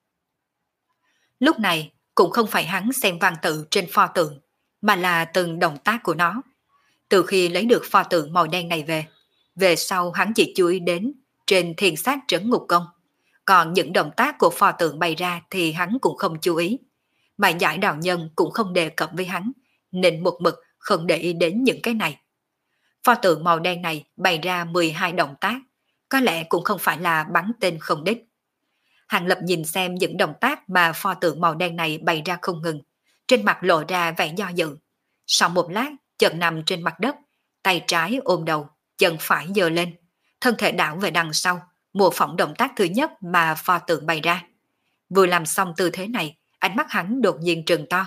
Lúc này cũng không phải hắn xem văn tự trên pho tượng, mà là từng động tác của nó. Từ khi lấy được pho tượng màu đen này về, về sau hắn chỉ chú ý đến trên thiên sát trấn ngục công. Còn những động tác của pho tượng bày ra thì hắn cũng không chú ý. Mà giải đạo nhân cũng không đề cập với hắn, nên một mực không để ý đến những cái này. Pho tượng màu đen này bày ra mười hai động tác, có lẽ cũng không phải là bắn tên không đích. Hàng Lập nhìn xem những động tác mà pho tượng màu đen này bày ra không ngừng, trên mặt lộ ra vẻ do dự. Sau một lát, chợt nằm trên mặt đất, tay trái ôm đầu, chân phải giơ lên, thân thể đảo về đằng sau,模phỏng động tác thứ nhất mà pho tượng bày ra. Vừa làm xong tư thế này, ánh mắt hắn đột nhiên trừng to.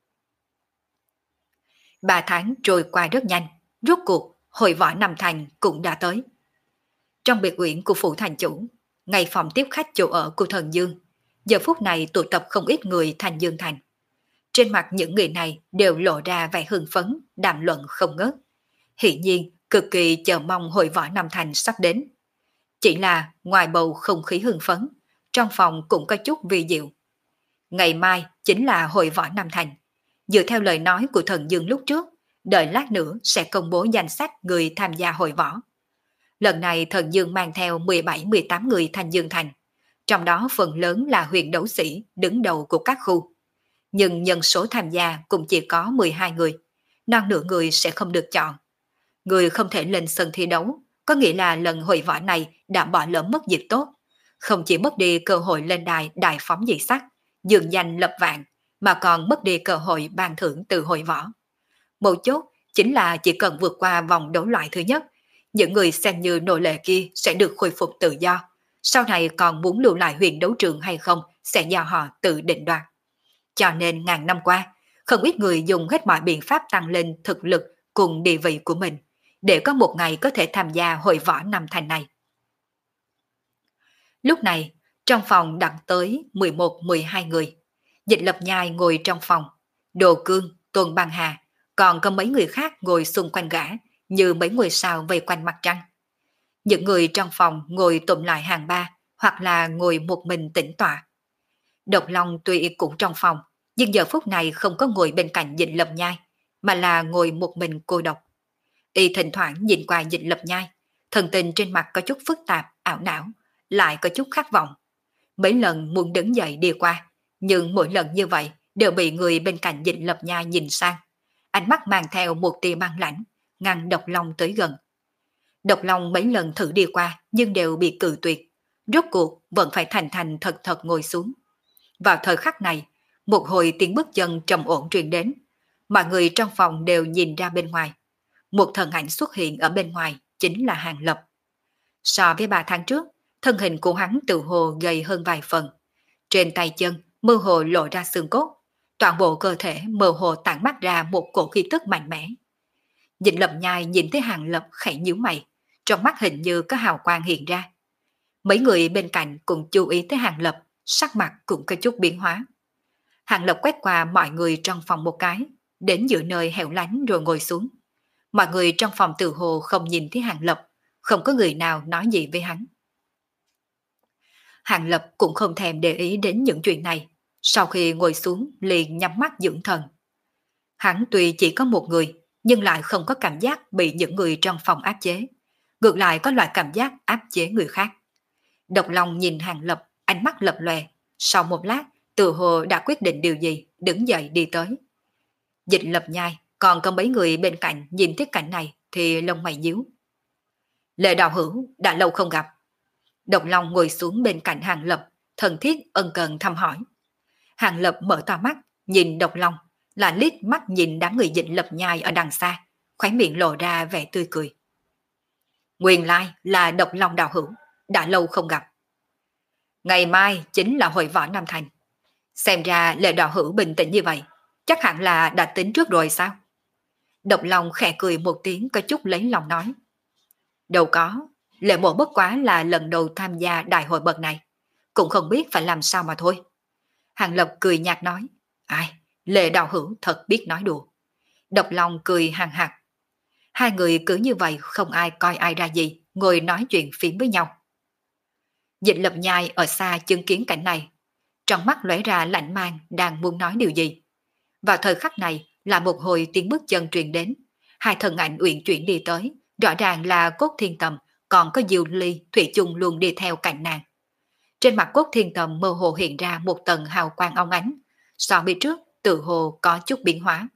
Ba tháng trôi qua rất nhanh, rốt cuộc hội võ Nam Thành cũng đã tới. Trong biệt uyển của phủ thành chủ, ngay phòng tiếp khách chỗ ở của Thần Dương, giờ phút này tụ tập không ít người Thanh Dương Thành. Trên mặt những người này đều lộ ra vẻ hưng phấn, đàm luận không ngớt. Hiển nhiên cực kỳ chờ mong hội võ Nam Thành sắp đến. Chỉ là ngoài bầu không khí hưng phấn, trong phòng cũng có chút vi diệu. Ngày mai chính là hội võ Nam Thành. Dựa theo lời nói của Thần Dương lúc trước, đợi lát nữa sẽ công bố danh sách người tham gia hội võ. Lần này Thần Dương mang theo mười bảy mười tám người Thanh Dương Thành, trong đó phần lớn là huyền đấu sĩ đứng đầu của các khu. Nhưng nhân số tham gia cũng chỉ có mười hai người, non nửa người sẽ không được chọn. Người không thể lên sân thi đấu, có nghĩa là lần hội võ này đã bỏ lỡ mất dịp tốt. không chỉ mất đi cơ hội lên đài đại phóng dị sắc, dường danh lập vạn, mà còn mất đi cơ hội ban thưởng từ hội võ. Mấu chốt chính là chỉ cần vượt qua vòng đấu loại thứ nhất, những người xem như nô lệ kia sẽ được khôi phục tự do. Sau này còn muốn lưu lại huyền đấu trường hay không sẽ do họ tự định đoạt. Cho nên ngàn năm qua, không ít người dùng hết mọi biện pháp tăng lên thực lực cùng địa vị của mình, để có một ngày có thể tham gia hội võ năm thành này. Lúc này, trong phòng đặt tới mười một mười hai người. Dịch Lập Nhai ngồi trong phòng, Đồ Cương, Tôn Băng Hà, còn có mấy người khác ngồi xung quanh gã, như mấy ngôi sao vây quanh mặt trăng. Những người trong phòng ngồi tụm lại hàng ba, hoặc là ngồi một mình tĩnh tọa. Độc Long tuy cũng trong phòng, nhưng giờ phút này không có ngồi bên cạnh Dịch Lập Nhai, mà là ngồi một mình cô độc. Y thỉnh thoảng nhìn qua Dịch Lập Nhai, thần tình trên mặt có chút phức tạp, ảo não, lại có chút khát vọng. Mấy lần muốn đứng dậy đi qua, nhưng mỗi lần như vậy đều bị người bên cạnh Dịch Lập Nhai nhìn sang. Ánh mắt mang theo một tia băng lãnh, ngăn Độc Long tới gần. Độc Long mấy lần thử đi qua nhưng đều bị cự tuyệt. Rốt cuộc vẫn phải thành thành thật thật ngồi xuống. Vào thời khắc này, một hồi tiếng bước chân trầm ổn truyền đến. Mọi người trong phòng đều nhìn ra bên ngoài. Một thân ảnh xuất hiện ở bên ngoài chính là Hàng Lập. So với ba tháng trước, thân hình của hắn tự hồ gầy hơn vài phần. Trên tay chân mơ hồ lộ ra xương cốt, toàn bộ cơ thể mơ hồ tản mắt ra một cổ khí tức mạnh mẽ. Dịch Lập Nhai nhìn thấy Hàng Lập khẽ nhíu mày, trong mắt hình như có hào quang hiện ra. Mấy người bên cạnh cũng chú ý tới Hàng Lập, sắc mặt cũng có chút biến hóa. Hàng Lập quét qua mọi người trong phòng một cái, đến giữa nơi hẻo lánh rồi ngồi xuống. Mọi người trong phòng tự hồ không nhìn thấy Hàng Lập, không có người nào nói gì với hắn. Hàng Lập cũng không thèm để ý đến những chuyện này, sau khi ngồi xuống liền nhắm mắt dưỡng thần. Hắn tuy chỉ có một người, nhưng lại không có cảm giác bị những người trong phòng áp chế, ngược lại có loại cảm giác áp chế người khác. Độc Long nhìn Hàng Lập, ánh mắt lập lòe, sau một lát, tự hồ đã quyết định điều gì, đứng dậy đi tới. Dịch Lập Nhai, còn có mấy người bên cạnh nhìn thấy cảnh này thì lông mày nhíu. Lệ Đạo Hữu đã lâu không gặp. Độc Long ngồi xuống bên cạnh Hàng Lập, thân thiết ân cần thăm hỏi. Hàng Lập mở to mắt, nhìn Độc Long, là liếc mắt nhìn đám người Dịch Lập Nhai ở đằng xa, khóe miệng lộ ra vẻ tươi cười. Nguyên lai là Độc Long đạo hữu, đã lâu không gặp. Ngày mai chính là hội võ Nam Thành. Xem ra Lệ đạo hữu bình tĩnh như vậy, chắc hẳn là đã tính trước rồi sao? Độc Long khẽ cười một tiếng có chút lấy lòng nói. Đâu có, Lệ mộ bất quá là lần đầu tham gia đại hội bậc này, cũng không biết phải làm sao mà thôi. Hàng Lập cười nhạt nói. Ai, Lệ đạo hữu thật biết nói đùa. Độc Long cười hàng hạc. Hai người cứ như vậy không ai coi ai ra gì, ngồi nói chuyện phiếm với nhau. Dịch Lập Nhai ở xa chứng kiến cảnh này, trong mắt lóe ra lạnh mang đang muốn nói điều gì. Vào thời khắc này là một hồi tiếng bước chân truyền đến, hai thân ảnh uyển chuyển đi tới, rõ ràng là Cốt Thiên Tầm, còn có Diệu Ly, Thủy chung luôn đi theo cạnh nàng. Trên mặt Cốt Thiên Tầm mơ hồ hiện ra một tầng hào quang óng ánh, so với trước tự hồ có chút biến hóa.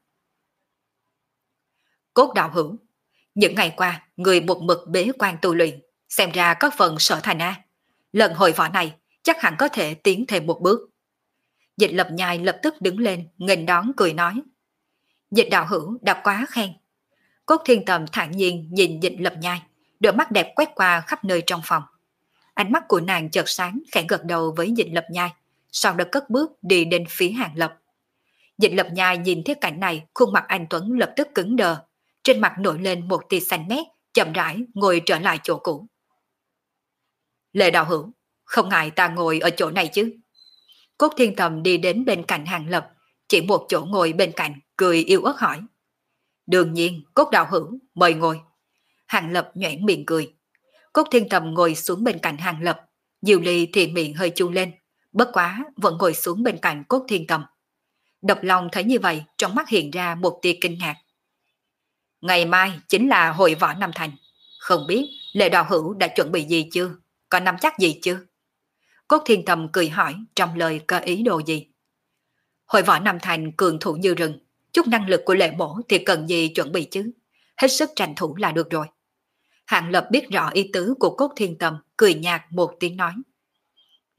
Cốt đạo hữu, những ngày qua người một mực bế quan tu luyện, xem ra có phần sở thành a. Lần hội võ này chắc hẳn có thể tiến thêm một bước. Dịch Lập Nhai lập tức đứng lên, nghênh đón cười nói. Dịch đạo hữu đã quá khen. Cốt Thiên Tầm thản nhiên nhìn Dịch Lập Nhai, đôi mắt đẹp quét qua khắp nơi trong phòng. Ánh mắt của nàng chợt sáng, khẽ gật đầu với Dịch Lập Nhai, sau đó cất bước đi đến phía Hàng Lập. Dịch Lập Nhai nhìn thấy cảnh này, khuôn mặt anh Tuấn lập tức cứng đờ, trên mặt nổi lên một tia xanh mét, chậm rãi ngồi trở lại chỗ cũ. Lệ đạo hữu, không ngại ta ngồi ở chỗ này chứ? Cốt Thiên Tầm đi đến bên cạnh Hàng Lập, chỉ một chỗ ngồi bên cạnh, cười yêu ớt hỏi. Đương nhiên, Cốt đạo hữu, mời ngồi. Hàng Lập nhoẻn miệng cười. Cốt Thiên Tầm ngồi xuống bên cạnh Hàng Lập, Diệu Ly thì miệng hơi chu lên, bất quá vẫn ngồi xuống bên cạnh Cốt Thiên Tầm. Độc Long thấy như vậy, trong mắt hiện ra một tia kinh ngạc. Ngày mai chính là hội võ Nam Thành, không biết Lệ đạo hữu đã chuẩn bị gì chưa, có nắm chắc gì chưa? Cốt Thiên Tầm cười hỏi, trong lời có ý đồ gì? Hội võ Nam Thành cường thủ như rừng, chút năng lực của Lệ mổ thì cần gì chuẩn bị chứ, hết sức tranh thủ là được rồi. Hạng Lập biết rõ ý tứ của Cốt Thiên Tầm, cười nhạt một tiếng nói.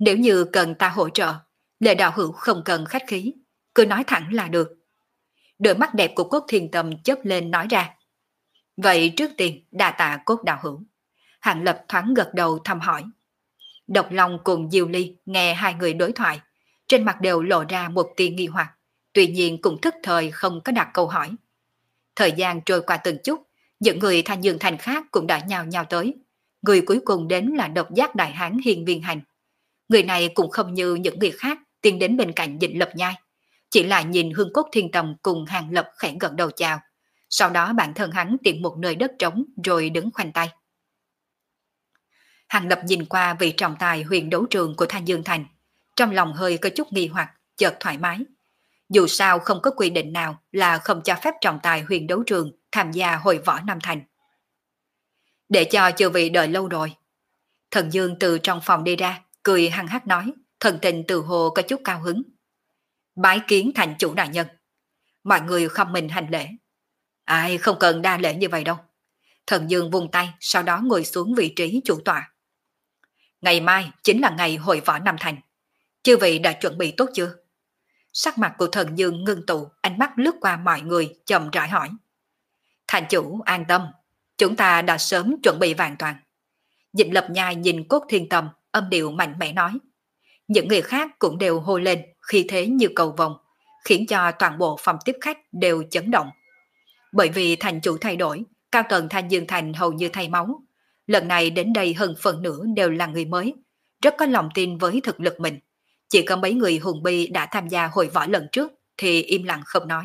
Nếu như cần ta hỗ trợ, Lệ đạo hữu không cần khách khí, cứ nói thẳng là được. Đôi mắt đẹp của Cốt Thiên Tâm chớp lên nói ra. Vậy trước tiên đa tạ Cốt đạo hữu. Hàng Lập thoáng gật đầu thăm hỏi. Độc Long cùng Diêu Ly nghe hai người đối thoại, trên mặt đều lộ ra một tia nghi hoặc, tuy nhiên cũng thức thời không có đặt câu hỏi. Thời gian trôi qua từng chút, những người Thanh Dương Thành khác cũng đã nhào nhào tới. Người cuối cùng đến là độc giác đại hán Hiên Viên Hành. Người này cũng không như những người khác tiến đến bên cạnh Dịch Lập Nhai, chỉ là nhìn Hương Cốt Thiên Tầm cùng Hàng Lập khẽ gật đầu chào. Sau đó bản thân hắn tìm một nơi đất trống rồi đứng khoanh tay. Hàng Lập nhìn qua vị trọng tài huyền đấu trường của Thanh Dương Thành, trong lòng hơi có chút nghi hoặc, chợt thoải mái. Dù sao không có quy định nào là không cho phép trọng tài huyền đấu trường tham gia hội võ Nam Thành. Để cho chư vị đợi lâu rồi. Thần Dương từ trong phòng đi ra, cười hăng hắc nói, thần tình từ hồ có chút cao hứng. Bái kiến thành chủ đại nhân. Mọi người không mình hành lễ. Ai không cần đa lễ như vậy đâu. Thần Dương vung tay, sau đó ngồi xuống vị trí chủ tọa. Ngày mai chính là ngày hội võ Nam Thành. Chư vị đã chuẩn bị tốt chưa? Sắc mặt của thần Dương ngưng tụ, ánh mắt lướt qua mọi người, chậm rãi hỏi. Thành chủ an tâm, chúng ta đã sớm chuẩn bị vạn toàn. Dịch Lập Nhai nhìn Cốt Thiên Tầm, âm điệu mạnh mẽ nói. Những người khác cũng đều hô lên, khi thế như cầu vồng, khiến cho toàn bộ phòng tiếp khách đều chấn động. Bởi vì thành chủ thay đổi, cao tầng Thanh Dương Thành hầu như thay máu. Lần này đến đây hơn phần nửa đều là người mới, rất có lòng tin với thực lực mình. Chỉ có mấy người hùng bi đã tham gia hội võ lần trước thì im lặng không nói.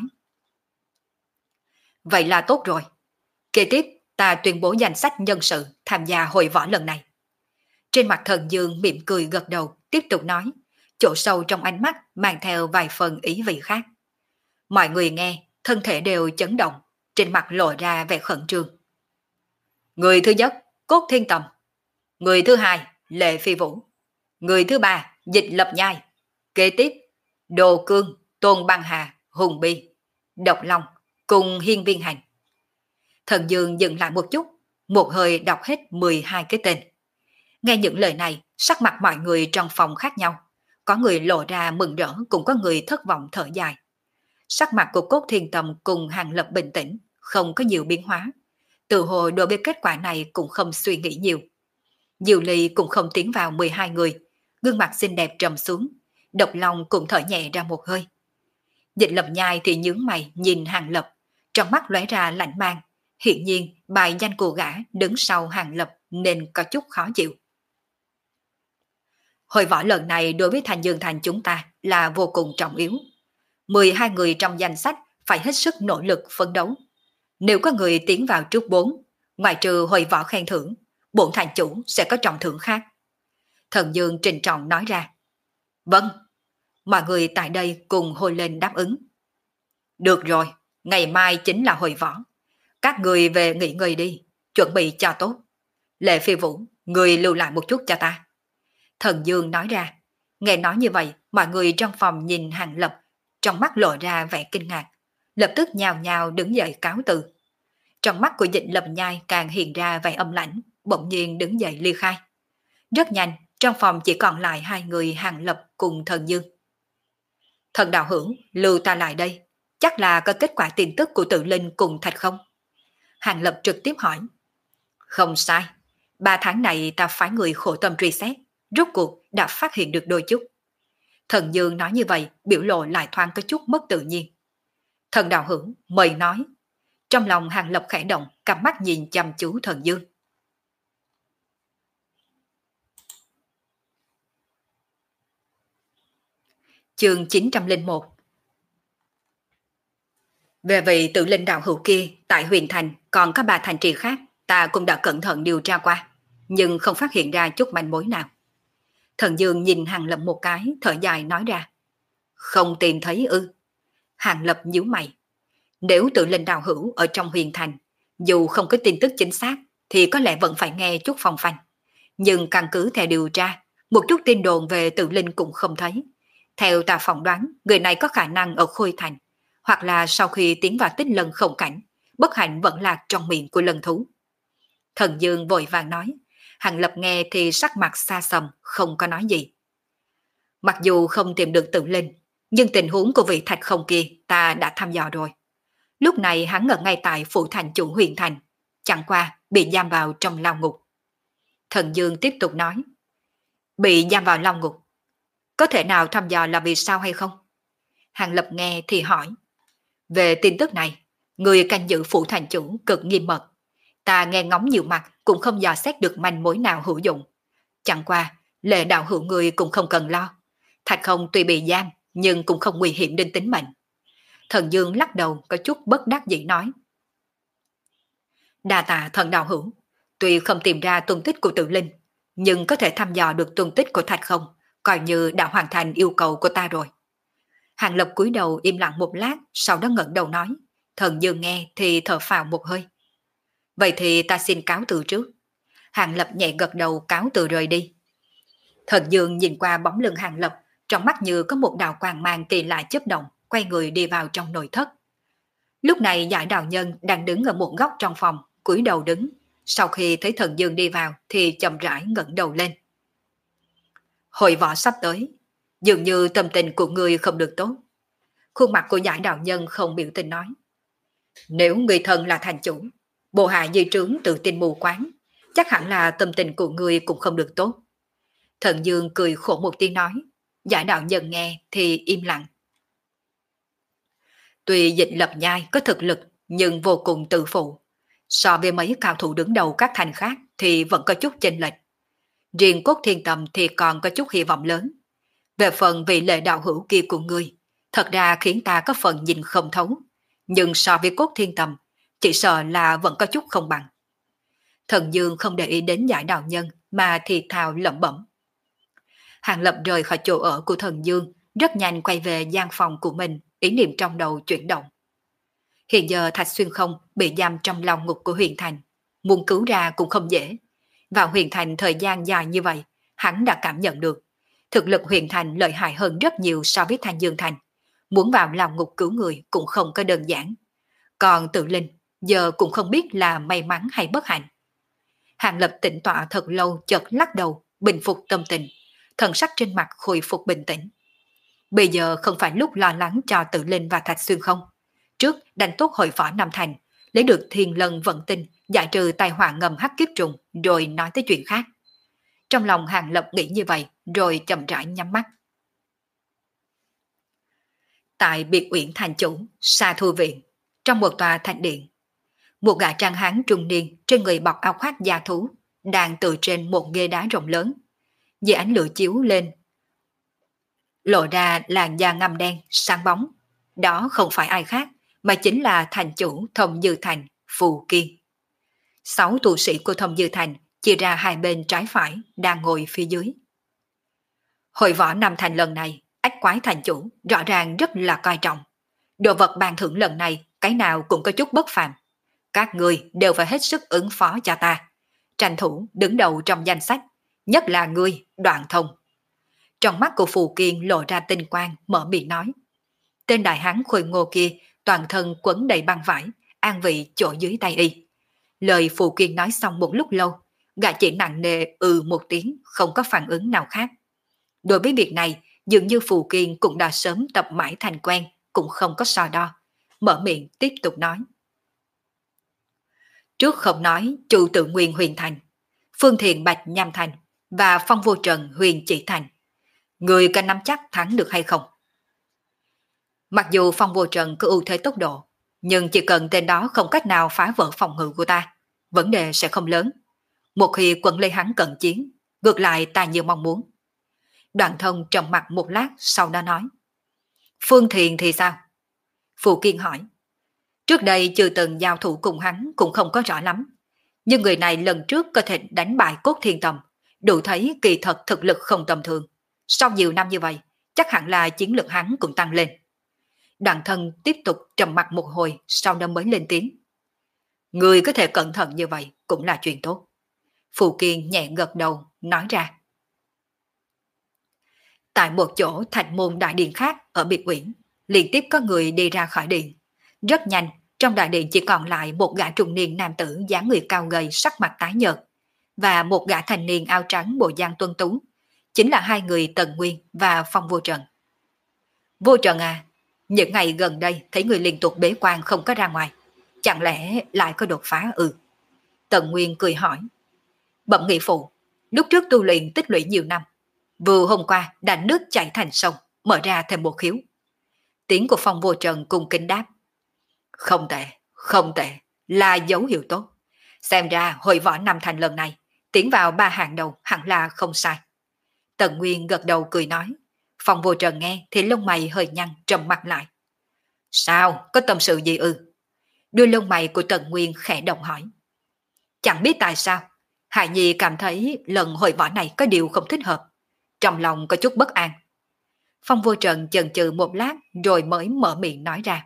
Vậy là tốt rồi. Kế tiếp ta tuyên bố danh sách nhân sự tham gia hội võ lần này. Trên mặt thần Dương mỉm cười gật đầu, tiếp tục nói, chỗ sâu trong ánh mắt mang theo vài phần ý vị khác. Mọi người nghe, thân thể đều chấn động, trên mặt lộ ra vẻ khẩn trương. Người thứ nhất, Cốt Thiên Tầm. Người thứ hai, Lệ Phi Vũ. Người thứ ba, Dịch Lập Nhai. Kế tiếp, Đồ Cương, Tôn Băng Hà, Hùng Bi, Độc Long cùng Hiên Viên Hành. Thần Dương dừng lại một chút, một hơi đọc hết mười hai cái tên. Nghe những lời này, sắc mặt mọi người trong phòng khác nhau. Có người lộ ra mừng rỡ, cũng có người thất vọng thở dài. Sắc mặt của Cốt Thiên Tầm cùng Hàng Lập bình tĩnh, không có nhiều biến hóa. Từ hồi đối với kết quả này cũng không suy nghĩ nhiều. Diệu Ly cũng không tiến vào mười hai người, gương mặt xinh đẹp trầm xuống. Độc Long cũng thở nhẹ ra một hơi. Dịch Lập Nhai thì nhướng mày nhìn Hàng Lập, trong mắt lóe ra lạnh mang. Hiện nhiên bài danh của gã đứng sau Hàng Lập nên có chút khó chịu. Hội võ lần này đối với Thanh Dương Thành chúng ta là vô cùng trọng yếu. mười hai người trong danh sách phải hết sức nỗ lực phấn đấu. Nếu có người tiến vào trước bốn, ngoài trừ hội võ khen thưởng, bổn thành chủ sẽ có trọng thưởng khác. Thần Dương trịnh trọng nói ra. Vâng, mọi người tại đây cùng hô lên đáp ứng. Được rồi, ngày mai chính là hội võ. Các người về nghỉ ngơi đi, chuẩn bị cho tốt. Lệ Phi Vũ, người lưu lại một chút cho ta. Thần Dương nói ra. Nghe nói như vậy, mọi người trong phòng nhìn Hàng Lập, trong mắt lộ ra vẻ kinh ngạc, lập tức nhào nhào đứng dậy cáo từ. Trong mắt của Dịch Lập Nhai càng hiện ra vẻ âm lãnh, bỗng nhiên đứng dậy ly khai. Rất nhanh, trong phòng chỉ còn lại hai người Hàng Lập cùng Thần Dương. Thần đạo hữu, lưu ta lại đây, chắc là có kết quả tin tức của Tự Linh cùng Thạch không? Hàng Lập trực tiếp hỏi. Không sai, ba tháng này ta phái người khổ tâm truy xét, rốt cuộc đã phát hiện được đôi chút. Thần Dương nói như vậy, biểu lộ lại thoáng có chút mất tự nhiên. Thần đạo hữu, mời nói. Trong lòng Hàng Lập khẽ động, cặp mắt nhìn chăm chú Thần Dương. Chương chín trăm lẻ một. Về vị Tự Linh đạo hữu kia, tại huyền thành còn có ba thành trì khác, ta cũng đã cẩn thận điều tra qua, nhưng không phát hiện ra chút manh mối nào. Thần Dương nhìn Hàng Lập một cái, thở dài nói ra. Không tìm thấy ư? Hàng Lập nhíu mày. Nếu Tự Linh đạo hữu ở trong huyền thành, dù không có tin tức chính xác, thì có lẽ vẫn phải nghe chút phong phanh. Nhưng căn cứ theo điều tra, một chút tin đồn về Tự Linh cũng không thấy. Theo ta phỏng đoán, người này có khả năng ở Khôi Thành, hoặc là sau khi tiến vào Tích Lân không cảnh, bất hạnh vẫn lạc trong miệng của lân thú. Thần Dương vội vàng nói. Hàng Lập nghe thì sắc mặt xa sầm, không có nói gì. Mặc dù không tìm được tự linh, nhưng tình huống của vị thạch không kia ta đã thăm dò rồi. Lúc này hắn ở ngay tại phủ thành chủ Huyền Thành, chẳng qua bị giam vào trong lao ngục. Thần Dương tiếp tục nói, bị giam vào lao ngục, có thể nào thăm dò là vì sao hay không? Hàng Lập nghe thì hỏi, về tin tức này, người canh giữ phủ thành chủ cực nghiêm mật. Ta nghe ngóng nhiều mặt cũng không dò xét được manh mối nào hữu dụng. Chẳng qua, lệ đạo hữu người cũng không cần lo. Thạch không tuy bị giam, nhưng cũng không nguy hiểm đến tính mệnh. Thần Dương lắc đầu có chút bất đắc dĩ nói. Đa tạ thần đạo hữu, tuy không tìm ra tung tích của tự linh, nhưng có thể thăm dò được tung tích của Thạch không, coi như đã hoàn thành yêu cầu của ta rồi. Hàng Lập cúi đầu im lặng một lát, sau đó ngẩng đầu nói. Thần Dương nghe thì thở phào một hơi. Vậy thì ta xin cáo từ trước. Hàng Lập nhẹ gật đầu cáo từ rời đi. Thần Dương nhìn qua bóng lưng Hàng Lập, trong mắt như có một đạo quang mang kỳ lạ chớp động, quay người đi vào trong nội thất. Lúc này Giải Đạo Nhân đang đứng ở một góc trong phòng, cúi đầu đứng. Sau khi thấy Thần Dương đi vào thì chậm rãi ngẩng đầu lên. Hội võ sắp tới, dường như tâm tình của người không được tốt. Khuôn mặt của Giải Đạo Nhân không biểu tình nói. Nếu người thân là thành chủ, bộ hạ di trướng tự tin mù quáng, chắc hẳn là tâm tình của người cũng không được tốt. Thần Dương cười khổ một tiếng nói. Giải Đạo Nhân nghe thì im lặng. Tuy Dịch Lập Nhai có thực lực nhưng vô cùng tự phụ. So với mấy cao thủ đứng đầu các thành khác thì vẫn có chút chênh lệch. Riêng Cốt Thiên Tầm thì còn có chút hy vọng lớn. Về phần vị lệ đạo hữu kia của ngươi, thật ra khiến ta có phần nhìn không thấu. Nhưng so với Cốt Thiên Tầm, chỉ sợ là vẫn có chút không bằng. Thần Dương không để ý đến Giải Đạo Nhân mà thì thào lẩm bẩm. Hàng Lập rời khỏi chỗ ở của Thần Dương, rất nhanh quay về gian phòng của mình, ý niệm trong đầu chuyển động. Hiện giờ Thạch Xuyên Không bị giam trong lao ngục của Huyền Thành, muốn cứu ra cũng không dễ. Vào Huyền Thành thời gian dài như vậy, hắn đã cảm nhận được thực lực Huyền Thành lợi hại hơn rất nhiều so với Thanh Dương Thành. Muốn vào lao ngục cứu người cũng không có đơn giản. Còn Tự Linh giờ cũng không biết là may mắn hay bất hạnh. Hàng Lập tĩnh tọa thật lâu, chợt lắc đầu, bình phục tâm tình, thần sắc trên mặt khôi phục bình tĩnh. Bây giờ không phải lúc lo lắng cho Tự Linh và Thạch Xuyên Không. Trước đánh tốt hội võ Nam Thành, lấy được Thiên Lân Vận Tinh, giải trừ tai họa ngầm hắc kiếp trùng, rồi nói tới chuyện khác. Trong lòng Hàng Lập nghĩ như vậy, rồi chậm rãi nhắm mắt. Tại biệt uyển thành chủ, Sa Thu Viện, trong một tòa thành điện, một gã trang hán trung niên trên người bọc áo khoác da thú, đang tựa trên một ghế đá rộng lớn. Dưới ánh lửa chiếu lên, lộ ra làn da ngăm đen, sáng bóng. Đó không phải ai khác, mà chính là thành chủ Thông Dư Thành, Phù Kiên. Sáu tu sĩ của Thông Dư Thành chia ra hai bên trái phải, đang ngồi phía dưới. Hội võ Nam Thành lần này, Ách Quái thành chủ rõ ràng rất là coi trọng. Đồ vật ban thưởng lần này, cái nào cũng có chút bất phàm. Các người đều phải hết sức ứng phó cho ta. Tranh thủ đứng đầu trong danh sách, nhất là ngươi, Đoạn Thông. Trong mắt của Phù Kiên lộ ra tinh quang, mở miệng nói. Tên đại hán khôi ngô kia toàn thân quấn đầy băng vải, an vị chỗ dưới tay y. Lời Phù Kiên nói xong một lúc lâu, gã chỉ nặng nề ừ một tiếng, không có phản ứng nào khác. Đối với việc này, dường như Phù Kiên cũng đã sớm tập mãi thành quen, cũng không có so đo. Mở miệng tiếp tục nói. Trước không nói Trụ Tự Nguyên Huyền Thành, Phương Thiện Bạch Nham Thành và Phong Vô Trần Huyền Chỉ Thành, người có nắm chắc thắng được hay không? Mặc dù Phong Vô Trần có ưu thế tốc độ, nhưng chỉ cần tên đó không cách nào phá vỡ phòng ngự của ta, vấn đề sẽ không lớn. Một khi quận lấy hắn cận chiến, ngược lại ta như mong muốn. Đoạn Thông trầm mặt một lát, sau đó nói. Phương Thiền thì sao? Phù Kiên hỏi. Trước đây chưa từng giao thủ cùng hắn cũng không có rõ lắm. Nhưng người này lần trước có thể đánh bại Cốt Thiên Tầm, đủ thấy kỳ thật thực lực không tầm thường. Sau nhiều năm như vậy, chắc hẳn là chiến lực hắn cũng tăng lên. Đoạn Thân tiếp tục trầm mặt một hồi, sau đó mới lên tiếng. Người có thể cẩn thận như vậy cũng là chuyện tốt. Phù Kiên nhẹ gật đầu, nói ra. Tại một chỗ Thạch Môn đại điện khác ở biệt uyển, liên tiếp có người đi ra khỏi điện. Rất nhanh, trong đại điện chỉ còn lại một gã trung niên nam tử dáng người cao gầy, sắc mặt tái nhợt, và một gã thanh niên áo trắng bộ dạng tuấn tú, chính là hai người Tần Nguyên và Phong Vô Trần. Vô Trần à, những ngày gần đây thấy người liên tục bế quan không có ra ngoài, chẳng lẽ lại có đột phá ư? Tần Nguyên cười hỏi. Bẩm nghị phụ, lúc trước tu luyện tích lũy nhiều năm, vừa hôm qua đã nước chảy thành sông, mở ra thêm một khiếu. Tiếng của Phong Vô Trần cùng kính đáp. Không tệ, không tệ, là dấu hiệu tốt. Xem ra hội võ năm thành lần này, tiến vào ba hàng đầu hẳn là không sai. Tần Nguyên gật đầu cười nói. Phong Vô Trần nghe thì lông mày hơi nhăn, trầm mặt lại. Sao, có tâm sự gì ư? Đôi lông mày của Tần Nguyên khẽ động hỏi. Chẳng biết tại sao, Hải Nhi cảm thấy lần hội võ này có điều không thích hợp. Trong lòng có chút bất an. Phong Vô Trần chần chừ một lát rồi mới mở miệng nói ra.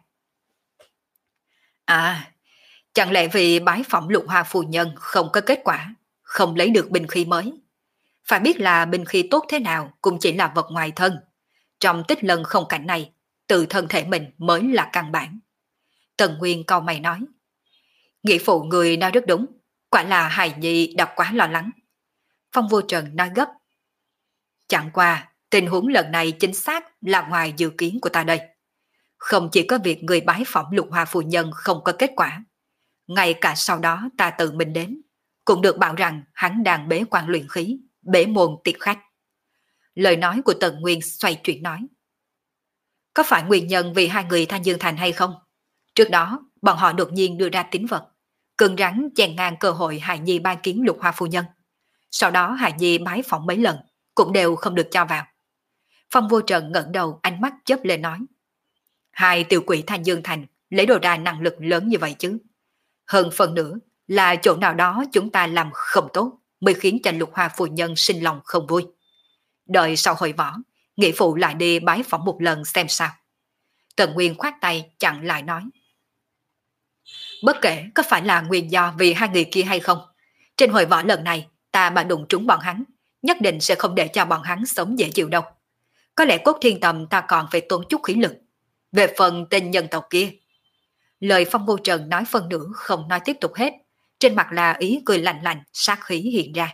À, chẳng lẽ vì bái phỏng Lục Hoa phu nhân không có kết quả, không lấy được binh khí mới? Phải biết là binh khí tốt thế nào cũng chỉ là vật ngoài thân. Trong tích lần không cảnh này, tự thân thể mình mới là căn bản. Tần Nguyên cau mày nói. Nghĩa phụ người nói rất đúng, quả là Hài Nhi đã quá lo lắng. Phong Vô Trần nói gấp. Chẳng qua, tình huống lần này chính xác là ngoài dự kiến của ta đây. Không chỉ có việc người bái phỏng Lục Hoa phu nhân không có kết quả, ngay cả sau đó ta tự mình đến, cũng được bảo rằng hắn đang bế quan luyện khí, bế môn tiệc khách. Lời nói của Tần Nguyên xoay chuyển nói. Có phải nguyên nhân vì hai người Thanh Dương Thành hay không? Trước đó, bọn họ đột nhiên đưa ra tín vật, cứng rắn chèn ngang cơ hội Hải Nhi ban kiến Lục Hoa phu nhân. Sau đó Hải Nhi bái phỏng mấy lần, cũng đều không được cho vào. Phong Vô Trần ngẩng đầu, ánh mắt chớp lên nói. Hai tiểu quỷ Thanh Dương Thành lấy đồ ra năng lực lớn như vậy chứ. Hơn phần nữa là chỗ nào đó chúng ta làm không tốt mới khiến cho Lục Hoa phu nhân sinh lòng không vui. Đợi sau hội võ, nghĩa phụ lại đi bái phỏng một lần xem sao. Tần Nguyên khoát tay chặn lại nói. Bất kể có phải là nguyên do vì hai người kia hay không, trên hội võ lần này ta mà đụng trúng bọn hắn, nhất định sẽ không để cho bọn hắn sống dễ chịu đâu. Có lẽ Cốt Thiên Tầm ta còn phải tốn chút khí lực. Về phần tên nhân tộc kia. Lời Phong Vô Trần nói phân nửa không nói tiếp tục hết, trên mặt là ý cười lạnh lạnh, sát khí hiện ra.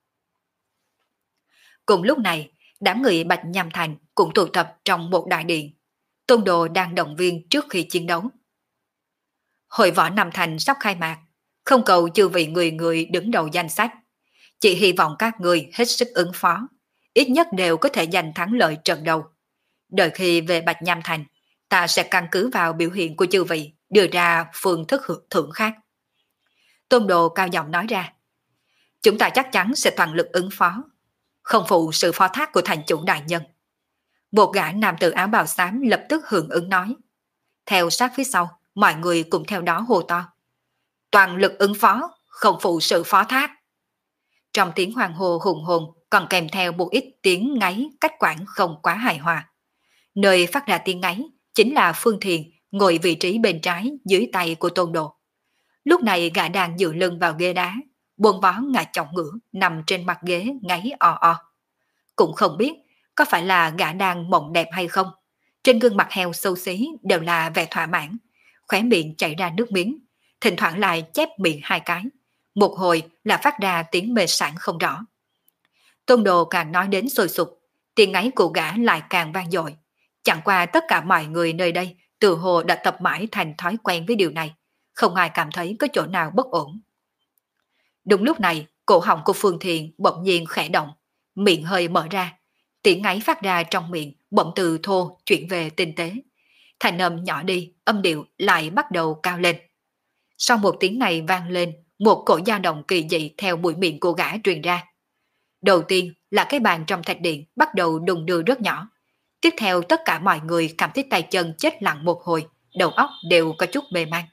Cùng lúc này, đám người Bạch Nham Thành cũng tụ tập trong một đại điện. Tôn Đồ đang động viên trước khi chiến đấu. Hội võ Nam Thành sắp khai mạc, không cầu chư vị người người đứng đầu danh sách. Chỉ hy vọng các người hết sức ứng phó, ít nhất đều có thể giành thắng lợi trận đầu. Đợi khi về Bạch Nham Thành, ta sẽ căn cứ vào biểu hiện của chư vị, đưa ra phương thức thưởng khác. Tôn Đồ cao giọng nói ra. Chúng ta chắc chắn sẽ toàn lực ứng phó, không phụ sự phó thác của thành chủ đại nhân. Một gã nam tử áo bào xám lập tức hưởng ứng nói. Theo sát phía sau, mọi người cùng theo đó hô to. Toàn lực ứng phó, không phụ sự phó thác. Trong tiếng hoàng hô hùng hồn còn kèm theo một ít tiếng ngáy cách quản không quá hài hòa. Nơi phát ra tiếng ngáy chính là Phương Thiền ngồi vị trí bên trái dưới tay của Tôn Đồ. Lúc này gã đang dựa lưng vào ghế đá, buông vó ngả chỏng ngửa nằm trên mặt ghế ngáy o o. Cũng không biết có phải là gã đang mộng đẹp hay không. Trên gương mặt heo xấu xí đều là vẻ thỏa mãn, khóe miệng chảy ra nước miếng, thỉnh thoảng lại chép miệng hai cái. Một hồi là phát ra tiếng mê sản không rõ. Tôn Đồ càng nói đến sôi sục, tiếng ngáy của gã lại càng vang dội. Chẳng qua tất cả mọi người nơi đây tự hồ đã tập mãi thành thói quen với điều này, không ai cảm thấy có chỗ nào bất ổn. Đúng lúc này, cổ họng của Phương Thiền bỗng nhiên khẽ động, miệng hơi mở ra, tiếng ngáy phát ra trong miệng bỗng từ thô chuyển về tinh tế. Thành âm nhỏ đi, âm điệu lại bắt đầu cao lên. Sau một tiếng này vang lên, một cổ dao động kỳ dị theo mũi miệng của gã truyền ra. Đầu tiên là cái bàn trong thạch điện bắt đầu đùng đưa rất nhỏ. Tiếp theo tất cả mọi người cảm thấy tay chân chết lặng một hồi, đầu óc đều có chút mê man.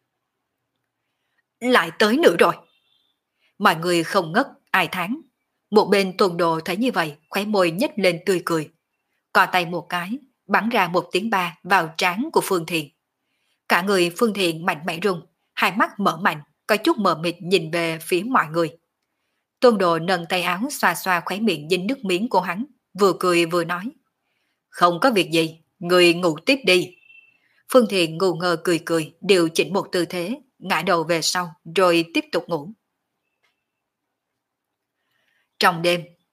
Lại tới nữa rồi. Mọi người không ngất, ai thán. Một bên Tôn Đồ thấy như vậy, khóe môi nhếch lên tươi cười. Cò tay một cái, bắn ra một tiếng ba vào trán của Phương Thiền. Cả người Phương Thiền mạnh mẽ rung, hai mắt mở mạnh, có chút mờ mịt nhìn về phía mọi người. Tôn Đồ nâng tay áo xoa xoa khóe miệng dính nước miếng của hắn, vừa cười vừa nói. Không có việc gì, người ngủ tiếp đi. Phương Thiền ngu ngơ cười cười, điều chỉnh một tư thế, ngã đầu về sau, rồi tiếp tục ngủ. Trong đêm,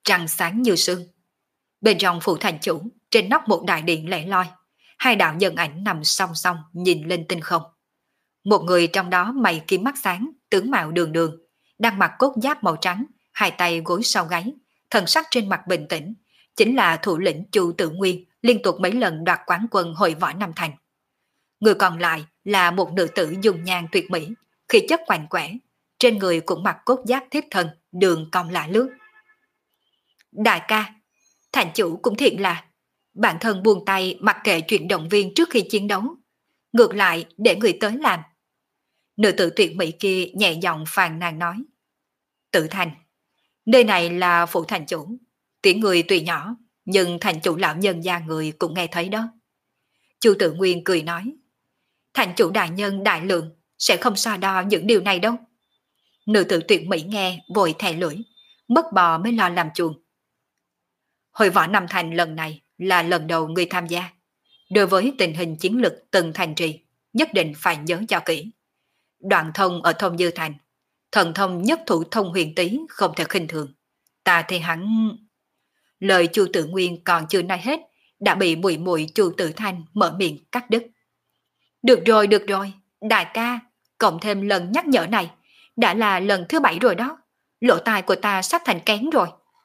Trăng sáng như sương. Bên trong phủ thành chủ, trên nóc một đại điện lẻ loi, hai đạo nhân ảnh nằm song song nhìn lên tinh không. Một người trong đó mày kiếm mắt sáng, tướng mạo đường đường, đang mặc cốt giáp màu trắng, hai tay gối sau gáy, thần sắc trên mặt bình tĩnh, chính là thủ lĩnh Chu Tự Nguyên, liên tục mấy lần đoạt quán quân hội võ Nam Thành. Người còn lại là một nữ tử dung nhan tuyệt mỹ, khí chất quạnh quẻ, trên người cũng mặc cốt giáp thiếp thân, đường cong lạ lướt. Đại ca, thành chủ cũng thiện là, bản thân buông tay mặc kệ chuyện động viên trước khi chiến đấu, ngược lại để người tới làm. Nữ tử tuyệt mỹ kia nhẹ giọng phàn nàn nói. Tự thành, nơi này là phủ thành chủ, tiếng người tuy nhỏ, nhưng thành chủ lão nhân gia người cũng nghe thấy đó. Chu Tự Nguyên cười nói. Thành chủ đại nhân đại lượng, sẽ không so đo những điều này đâu. Nữ tử tuyệt mỹ nghe vội thè lưỡi, mất bò mới lo làm chuồng. Hội võ Nam Thành lần này là lần đầu người tham gia. Đối với tình hình chiến lực từng thành trì, nhất định phải nhớ cho kỹ. Đoạn thông ở thôn Dư Thành, thần thông nhất thủ thông huyền tý không thể khinh thường. Ta thì hắn... Lời Chu Tự Nguyên còn chưa nói hết, đã bị muội muội Chu Tự Thanh mở miệng cắt đứt. Được rồi, được rồi, đại ca, cộng thêm lần nhắc nhở này, đã là lần thứ bảy rồi đó. Lỗ tai của ta sắp thành kén rồi.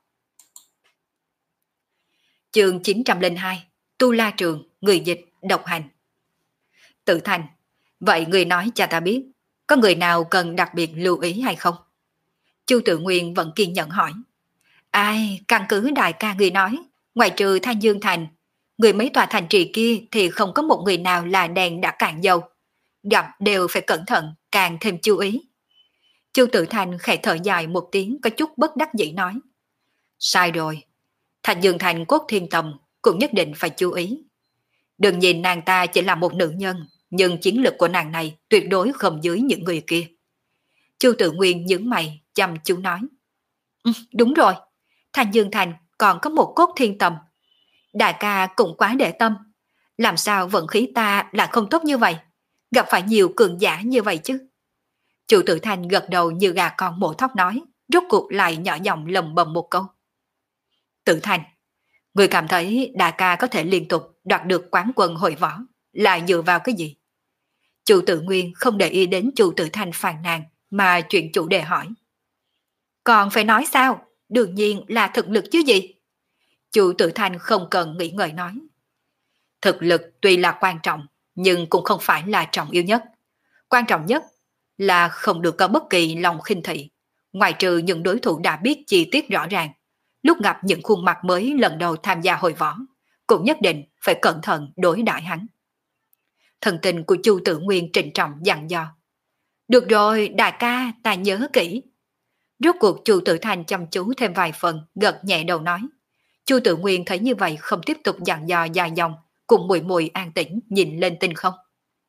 Chương chín trăm lẻ hai, Tu La Trường, người dịch, độc hành. Tự Thành, vậy người nói cho ta biết, có người nào cần đặc biệt lưu ý hay không? Chu Tự Nguyên vẫn kiên nhẫn hỏi. Ai, căn cứ đại ca người nói, ngoài trừ Thanh Dương Thành, người mấy tòa thành trì kia thì không có một người nào là đèn đã cạn dầu. Gặp đều phải cẩn thận, càng thêm chú ý. Chu Tự Thành khẽ thở dài một tiếng có chút bất đắc dĩ nói. Sai rồi, Thanh Dương Thành Cốt Thiên Tông cũng nhất định phải chú ý. Đừng nhìn nàng ta chỉ là một nữ nhân, nhưng chiến lực của nàng này tuyệt đối không dưới những người kia. Chu Tự Nguyên nhướng mày, chăm chú nói. Ừ, đúng rồi, Thanh Dương Thành còn có một Cốt Thiên Tông. Đại ca cũng quá để tâm. Làm sao vận khí ta lại không tốt như vậy? Gặp phải nhiều cường giả như vậy chứ? Chu Tự Thành gật đầu như gà con mổ thóc nói, rốt cuộc lại nhỏ giọng lầm bầm một câu. Tự Thành, người cảm thấy đại ca có thể liên tục đoạt được quán quân hội võ là dựa vào cái gì? Chu Tự Nguyên không để ý đến Chu Tự Thành phàn nàn mà chuyện chủ đề hỏi. Còn phải nói sao? Đương nhiên là thực lực chứ gì? Chu Tự Thành không cần nghĩ ngợi nói. Thực lực tuy là quan trọng, nhưng cũng không phải là trọng yếu nhất. Quan trọng nhất là không được có bất kỳ lòng khinh thị, ngoài trừ những đối thủ đã biết chi tiết rõ ràng. Lúc gặp những khuôn mặt mới lần đầu tham gia hội võ, cũng nhất định phải cẩn thận đối đãi hắn. Thần tình của Chu Tự Nguyên trịnh trọng dặn dò. Được rồi, đại ca, ta nhớ kỹ. Rốt cuộc Chu Tự Thành chăm chú thêm vài phần, gật nhẹ đầu nói. Chu Tự Nguyên thấy như vậy không tiếp tục dặn dò dài dòng, cùng muội muội an tĩnh nhìn lên tinh không.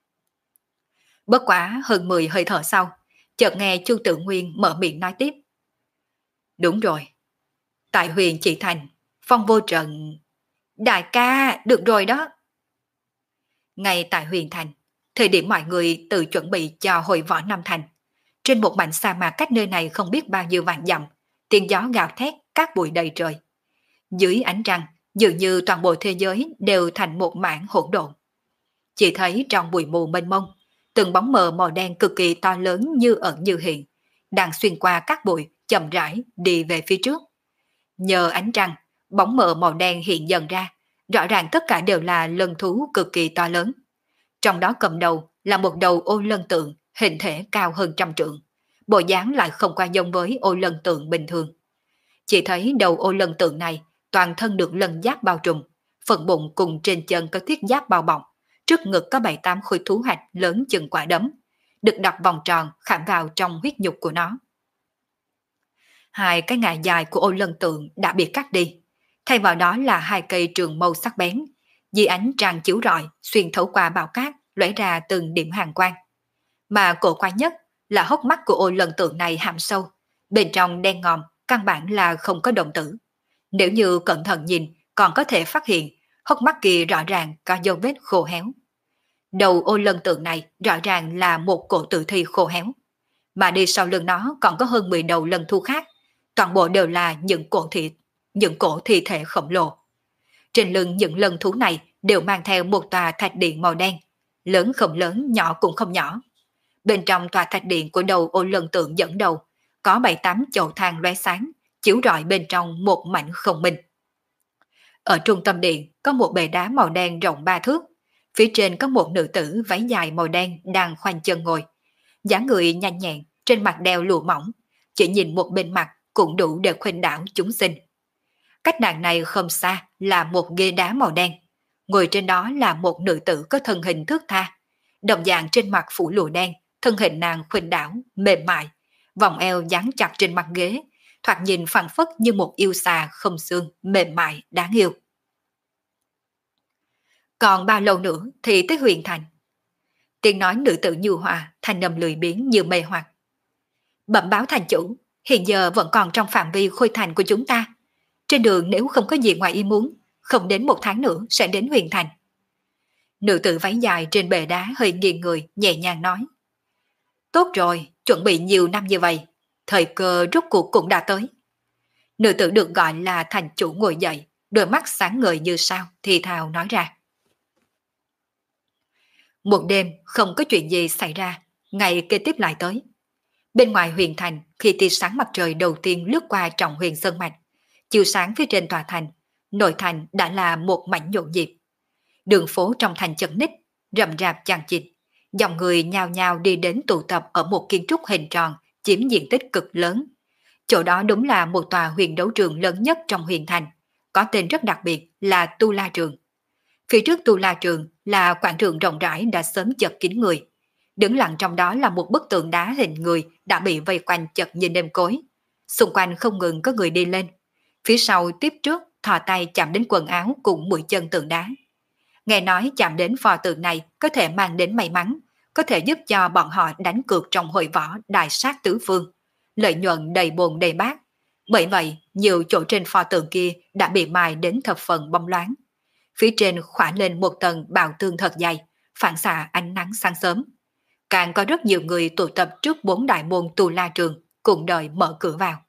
Bất quá hơn mười hơi thở sau, chợt nghe Chu Tự Nguyên mở miệng nói tiếp. Đúng rồi, tại huyền Chỉ Thành, Phong Vô Trần... Đại ca, được rồi đó. Ngay tại huyền thành, thời điểm mọi người tự chuẩn bị cho hội võ Nam Thành, trên một mảnh sa mạc cách nơi này không biết bao nhiêu vạn dặm, tiếng gió gào thét, cát bụi đầy trời. Dưới ánh trăng, dường như toàn bộ thế giới đều thành một mảng hỗn độn. Chỉ thấy trong bụi mù mênh mông, từng bóng mờ màu đen cực kỳ to lớn như ẩn như hiện, đang xuyên qua các bụi chậm rãi đi về phía trước. Nhờ ánh trăng, bóng mờ màu đen hiện dần ra, rõ ràng tất cả đều là lân thú cực kỳ to lớn. Trong đó cầm đầu là một đầu ô lân tượng, hình thể cao hơn trăm trượng, bộ dáng lại không qua giống với ô lân tượng bình thường. Chỉ thấy đầu ô lân tượng này toàn thân được lân giáp bao trùm, phần bụng cùng trên chân có thiết giáp bao bọc, trước ngực có bảy tám khối thú hạch lớn chừng quả đấm, được đặt vòng tròn khảm vào trong huyết nhục của nó. Hai cái ngà dài của ô lân tượng đã bị cắt đi, thay vào đó là hai cây trường mâu sắc bén, dưới ánh trăng chiếu rọi xuyên thấu qua bão cát lóe ra từng điểm hàn quang. Mà cổ quái nhất là hốc mắt của ô lân tượng này hàm sâu, bên trong đen ngòm, căn bản là không có đồng tử. Nếu như cẩn thận nhìn, còn có thể phát hiện hốc mắt kia rõ ràng có dấu vết khô héo. Đầu ô lân tượng này rõ ràng là một cổ tử thi khô héo, mà đi sau lưng nó còn có hơn mười đầu lân thu khác, toàn bộ đều là những cổ thịt, những cổ thi thể khổng lồ. Trên lưng những lân thú này đều mang theo một tòa thạch điện màu đen, lớn không lớn, nhỏ cũng không nhỏ. Bên trong tòa thạch điện của đầu ô lân tượng dẫn đầu, có bảy tám chậu than lóe sáng, chiếu rọi bên trong một mảnh không minh. Ở trung tâm điện có một bệ đá màu đen rộng ba thước, phía trên có một nữ tử váy dài màu đen đang khoanh chân ngồi. Dáng người nhanh nhẹn, trên mặt đeo lụa mỏng, chỉ nhìn một bên mặt cũng đủ để khuynh đảo chúng sinh. Cách nàng này không xa là một ghế đá màu đen, ngồi trên đó là một nữ tử có thân hình thướt tha, đồng dạng trên mặt phủ lụa đen, thân hình nàng khuynh đảo, mềm mại, vòng eo dán chặt trên mặt ghế, thoạt nhìn phẳng phất như một yêu xà không xương, mềm mại, đáng yêu. Còn bao lâu nữa thì tới huyền thành? Tiếng nói nữ tử nhu hòa, thanh âm lười biếng như mê hoặc. Bẩm báo thành chủ, hiện giờ vẫn còn trong phạm vi khôi thành của chúng ta. Trên đường nếu không có gì ngoài ý muốn, không đến một tháng nữa sẽ đến huyền thành. Nữ tử váy dài trên bệ đá hơi nghiêng người, nhẹ nhàng nói. Tốt rồi, chuẩn bị nhiều năm như vậy, thời cơ rốt cuộc cũng đã tới. Nữ tử được gọi là thành chủ ngồi dậy, đôi mắt sáng ngời như sao, thì thào nói ra. Một đêm không có chuyện gì xảy ra, ngày kế tiếp lại tới. Bên ngoài huyền thành, khi tia sáng mặt trời đầu tiên lướt qua trọng huyền sơn mạch, chiếu sáng phía trên tòa thành, nội thành đã là một mảnh nhộn nhịp. Đường phố trong thành chật ních, rậm rạp chằng chịt, dòng người nhao nhao đi đến tụ tập ở một kiến trúc hình tròn chiếm diện tích cực lớn. Chỗ đó đúng là một tòa huyền đấu trường lớn nhất trong huyền thành, có tên rất đặc biệt là Tu La Trường. Phía trước Tu La Trường là quảng trường rộng rãi đã sớm chật kín người. Đứng lặng trong đó là một bức tượng đá hình người đã bị vây quanh chật như nêm cối. Xung quanh không ngừng có người đi lên. Phía sau tiếp trước thò tay chạm đến quần áo cùng mũi chân tượng đá. Nghe nói chạm đến pho tượng này có thể mang đến may mắn, có thể giúp cho bọn họ đánh cược trong hội võ đại sát tứ phương. Lợi nhuận đầy bồn đầy bát. Bởi vậy, nhiều chỗ trên pho tượng kia đã bị mài đến thập phần bóng loáng. Phía trên khỏa lên một tầng bào tương thật dày, phản xạ ánh nắng sáng sớm. Càng có rất nhiều người tụ tập trước bốn đại môn Tu La Trường, cùng đợi mở cửa vào.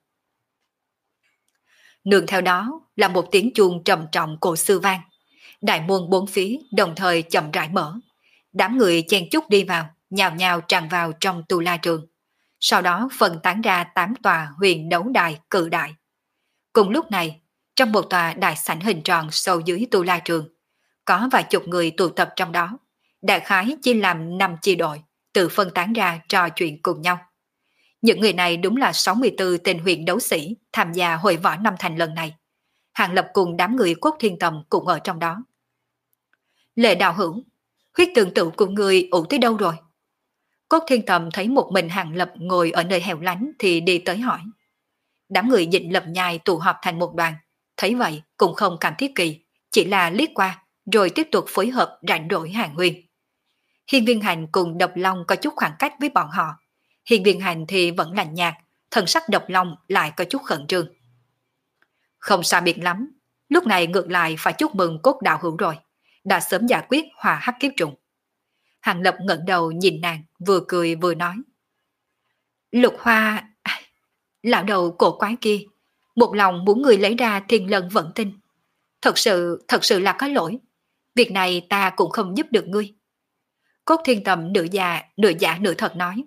Nương theo đó là một tiếng chuông trầm trọng cổ xưa vang. Đại môn bốn phía đồng thời chậm rãi mở. Đám người chen chúc đi vào, nhào nhào tràn vào trong Tu La Trường. Sau đó phân tán ra tám tòa huyền đấu đài cự đại. Cùng lúc này, trong một tòa đại sảnh hình tròn sâu dưới Tu La Trường, có vài chục người tụ tập trong đó. Đại khái chia làm năm chi đội, tự phân tán ra trò chuyện cùng nhau. Những người này đúng là sáu mươi tư tên huyền đấu sĩ tham gia hội võ năm thành lần này. Hàng Lập cùng đám người Cốt Thiên Tầm cũng ở trong đó. Lệ đạo hữu, huyết tương tự của người ủ tới đâu rồi? Cốt Thiên Tầm thấy một mình Hàng Lập ngồi ở nơi hẻo lánh thì đi tới hỏi. Đám người Dịnh Lập Nhai tụ họp thành một đoàn, thấy vậy cũng không cảm thiết kỳ, chỉ là liếc qua rồi tiếp tục phối hợp rảnh rỗi hàng huyên. Hiên Viên Hành cùng Độc Long có chút khoảng cách với bọn họ. Hiên Viên Hành thì vẫn lạnh nhạt, thần sắc Độc Long lại có chút khẩn trương. Không sao biệt lắm, lúc này ngược lại phải chúc mừng Cốt đạo hữu rồi, đã sớm giải quyết hòa hắc kiếp trùng. Hàng Lập ngẩng đầu nhìn nàng, vừa cười vừa nói. Lục Hoa, lão đầu cổ quái kia, một lòng muốn người lấy ra thiên lân vận tinh. Thật sự, thật sự là có lỗi. Việc này ta cũng không giúp được ngươi. Cốt Thiên Tầm nửa già, nửa giả nửa thật nói.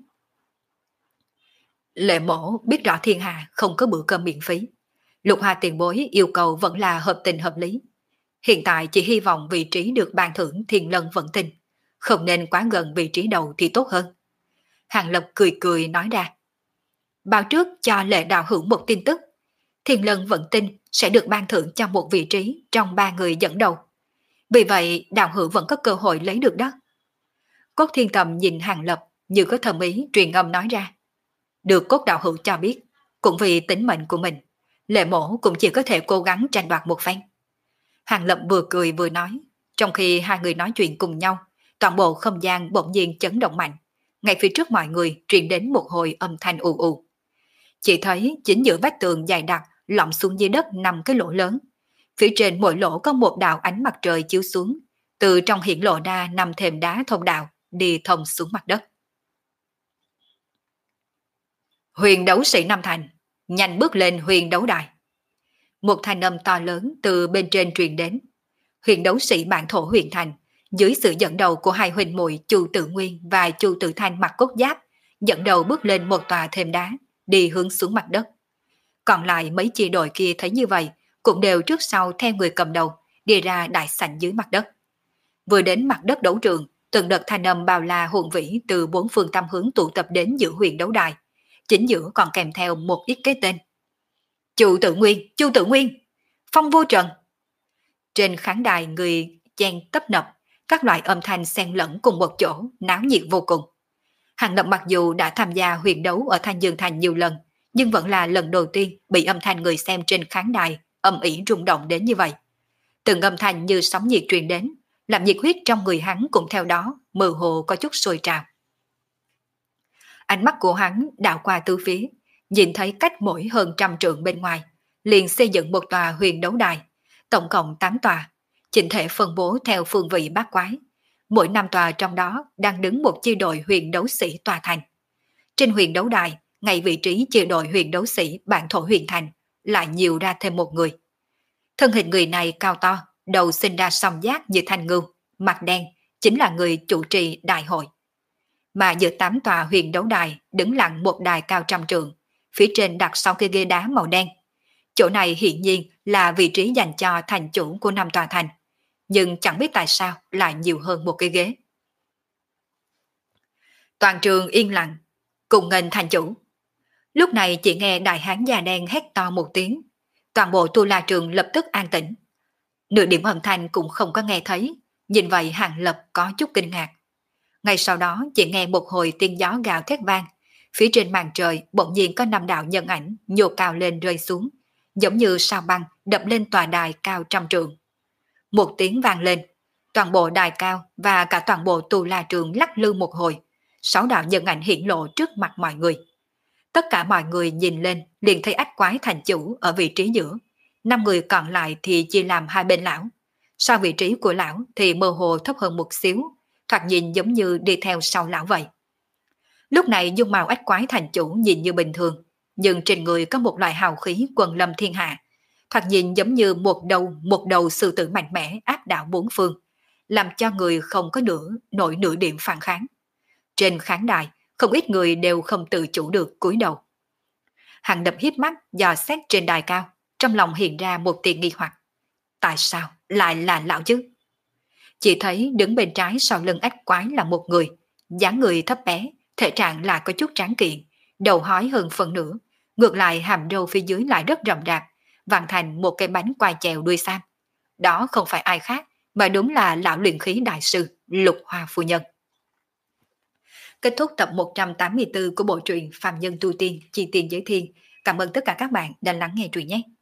Lệ mổ biết rõ thiên hạ không có bữa cơm miễn phí. Lục Hoa tiền bối yêu cầu vẫn là hợp tình hợp lý. Hiện tại chỉ hy vọng vị trí được ban thưởng thiên lân vận tinh. Không nên quá gần vị trí đầu thì tốt hơn. Hàng Lập cười cười nói ra. Báo trước cho Lệ đạo hữu một tin tức. Thiên lân vận tinh sẽ được ban thưởng cho một vị trí trong ba người dẫn đầu. Vì vậy đạo hữu vẫn có cơ hội lấy được đó. Cốt Thiên Tầm nhìn Hàng Lập như có thầm ý truyền âm nói ra. Được Cốt đạo hữu cho biết, cũng vì tính mệnh của mình, Lệ mổ cũng chỉ có thể cố gắng tranh đoạt một phen. Hàng Lập vừa cười vừa nói, trong khi hai người nói chuyện cùng nhau, toàn bộ không gian bỗng nhiên chấn động mạnh. Ngay phía trước mọi người truyền đến một hồi âm thanh ù ù. Chỉ thấy chính giữa vách tường dài đặc lọm xuống dưới đất năm cái lỗ lớn. Phía trên mỗi lỗ có một đạo ánh mặt trời chiếu xuống, từ trong hiển lộ ra năm thềm đá thông đạo đi thông xuống mặt đất. Huyền đấu sĩ Nam Thành, nhanh bước lên huyền đấu đài. Một thanh âm to lớn từ bên trên truyền đến. Huyền đấu sĩ bản thổ huyền thành, dưới sự dẫn đầu của hai huynh muội Chu Tự Nguyên và Chu Tự Thanh mặc cốt giáp, dẫn đầu bước lên một tòa thềm đá, đi hướng xuống mặt đất. Còn lại mấy chi đội kia thấy như vậy, cũng đều trước sau theo người cầm đầu, đi ra đại sảnh dưới mặt đất. Vừa đến mặt đất đấu trường, từng đợt thanh âm bao la hùng vĩ từ bốn phương tám hướng tụ tập đến giữa huyền đấu đài. Chính giữa còn kèm theo một ít cái tên. Chu Tự Nguyên, Chu Tự Nguyên, Phong Vô Trần. Trên khán đài người chen tấp nập, các loại âm thanh xen lẫn cùng một chỗ, náo nhiệt vô cùng. Hàng Lập mặc dù đã tham gia huyền đấu ở Thanh Dương Thành nhiều lần, nhưng vẫn là lần đầu tiên bị âm thanh người xem trên khán đài âm ỉ rung động đến như vậy. Từng âm thanh như sóng nhiệt truyền đến, làm nhiệt huyết trong người hắn cũng theo đó mơ hồ có chút sôi trào. Ánh mắt của hắn đảo qua tứ phía, nhìn thấy cách mỗi hơn trăm trượng bên ngoài, liền xây dựng một tòa huyền đấu đài, tổng cộng tám tòa, chỉnh thể phân bố theo phương vị bát quái. Mỗi năm tòa trong đó đang đứng một chi đội huyền đấu sĩ tòa thành. Trên huyền đấu đài, ngay vị trí chi đội huyền đấu sĩ bản thổ huyền thành, lại nhiều ra thêm một người. Thân hình người này cao to, đầu sinh ra song giác như thanh ngưu, mặt đen, chính là người chủ trì đại hội. Mà giữa tám tòa huyền đấu đài đứng lặng một đài cao trăm trượng, phía trên đặt sáu cái ghế đá màu đen. Chỗ này hiển nhiên là vị trí dành cho thành chủ của năm tòa thành, nhưng chẳng biết tại sao lại nhiều hơn một cái ghế. Toàn trường yên lặng, cùng nghênh thành chủ. Lúc này chỉ nghe đại hán già đen hét to một tiếng, toàn bộ tu la trường lập tức an tĩnh. Nửa điểm âm thanh cũng không có nghe thấy, nhìn vậy Hàng Lập có chút kinh ngạc. Ngay sau đó chỉ nghe một hồi tiếng gió gào thét vang, phía trên màn trời bỗng nhiên có năm đạo nhân ảnh nhô cao lên rơi xuống, giống như sao băng đập lên tòa đài cao trăm trượng. Một tiếng vang lên, toàn bộ đài cao và cả toàn bộ tu la trường lắc lư một hồi, sáu đạo nhân ảnh hiển lộ trước mặt mọi người. Tất cả mọi người nhìn lên liền thấy ách quái thành chủ ở vị trí giữa, năm người còn lại thì chia làm hai bên lão. So vị trí của lão thì mơ hồ thấp hơn một xíu, thoạt nhìn giống như đi theo sau lão vậy. Lúc này dung mạo ách quái thành chủ nhìn như bình thường, nhưng trên người có một loại hào khí quần lâm thiên hạ, thoạt nhìn giống như một đầu một đầu sư tử mạnh mẽ áp đảo bốn phương, làm cho người không có nửa nổi nửa điểm phản kháng. Trên khán đài, không ít người đều không tự chủ được cúi đầu. Hàng Lập hiếp mắt dò xét trên đài cao, trong lòng hiện ra một tia nghi hoặc. Tại sao lại là lão chứ? Chỉ thấy đứng bên trái sau lưng ách quái là một người, dáng người thấp bé, thể trạng lại có chút tráng kiện, đầu hói hơn phần nửa, ngược lại hàm râu phía dưới lại rất rậm rạp, vặn thành một cái bánh quai chèo đuôi sam. Đó không phải ai khác, mà đúng là lão luyện khí đại sư Lục Hoa phu nhân. Kết thúc tập một trăm tám mươi tư của bộ truyện Phàm Nhân Tu Tiên Chi Tiền Giới Thiên. Cảm ơn tất cả các bạn đã lắng nghe truyện nhé.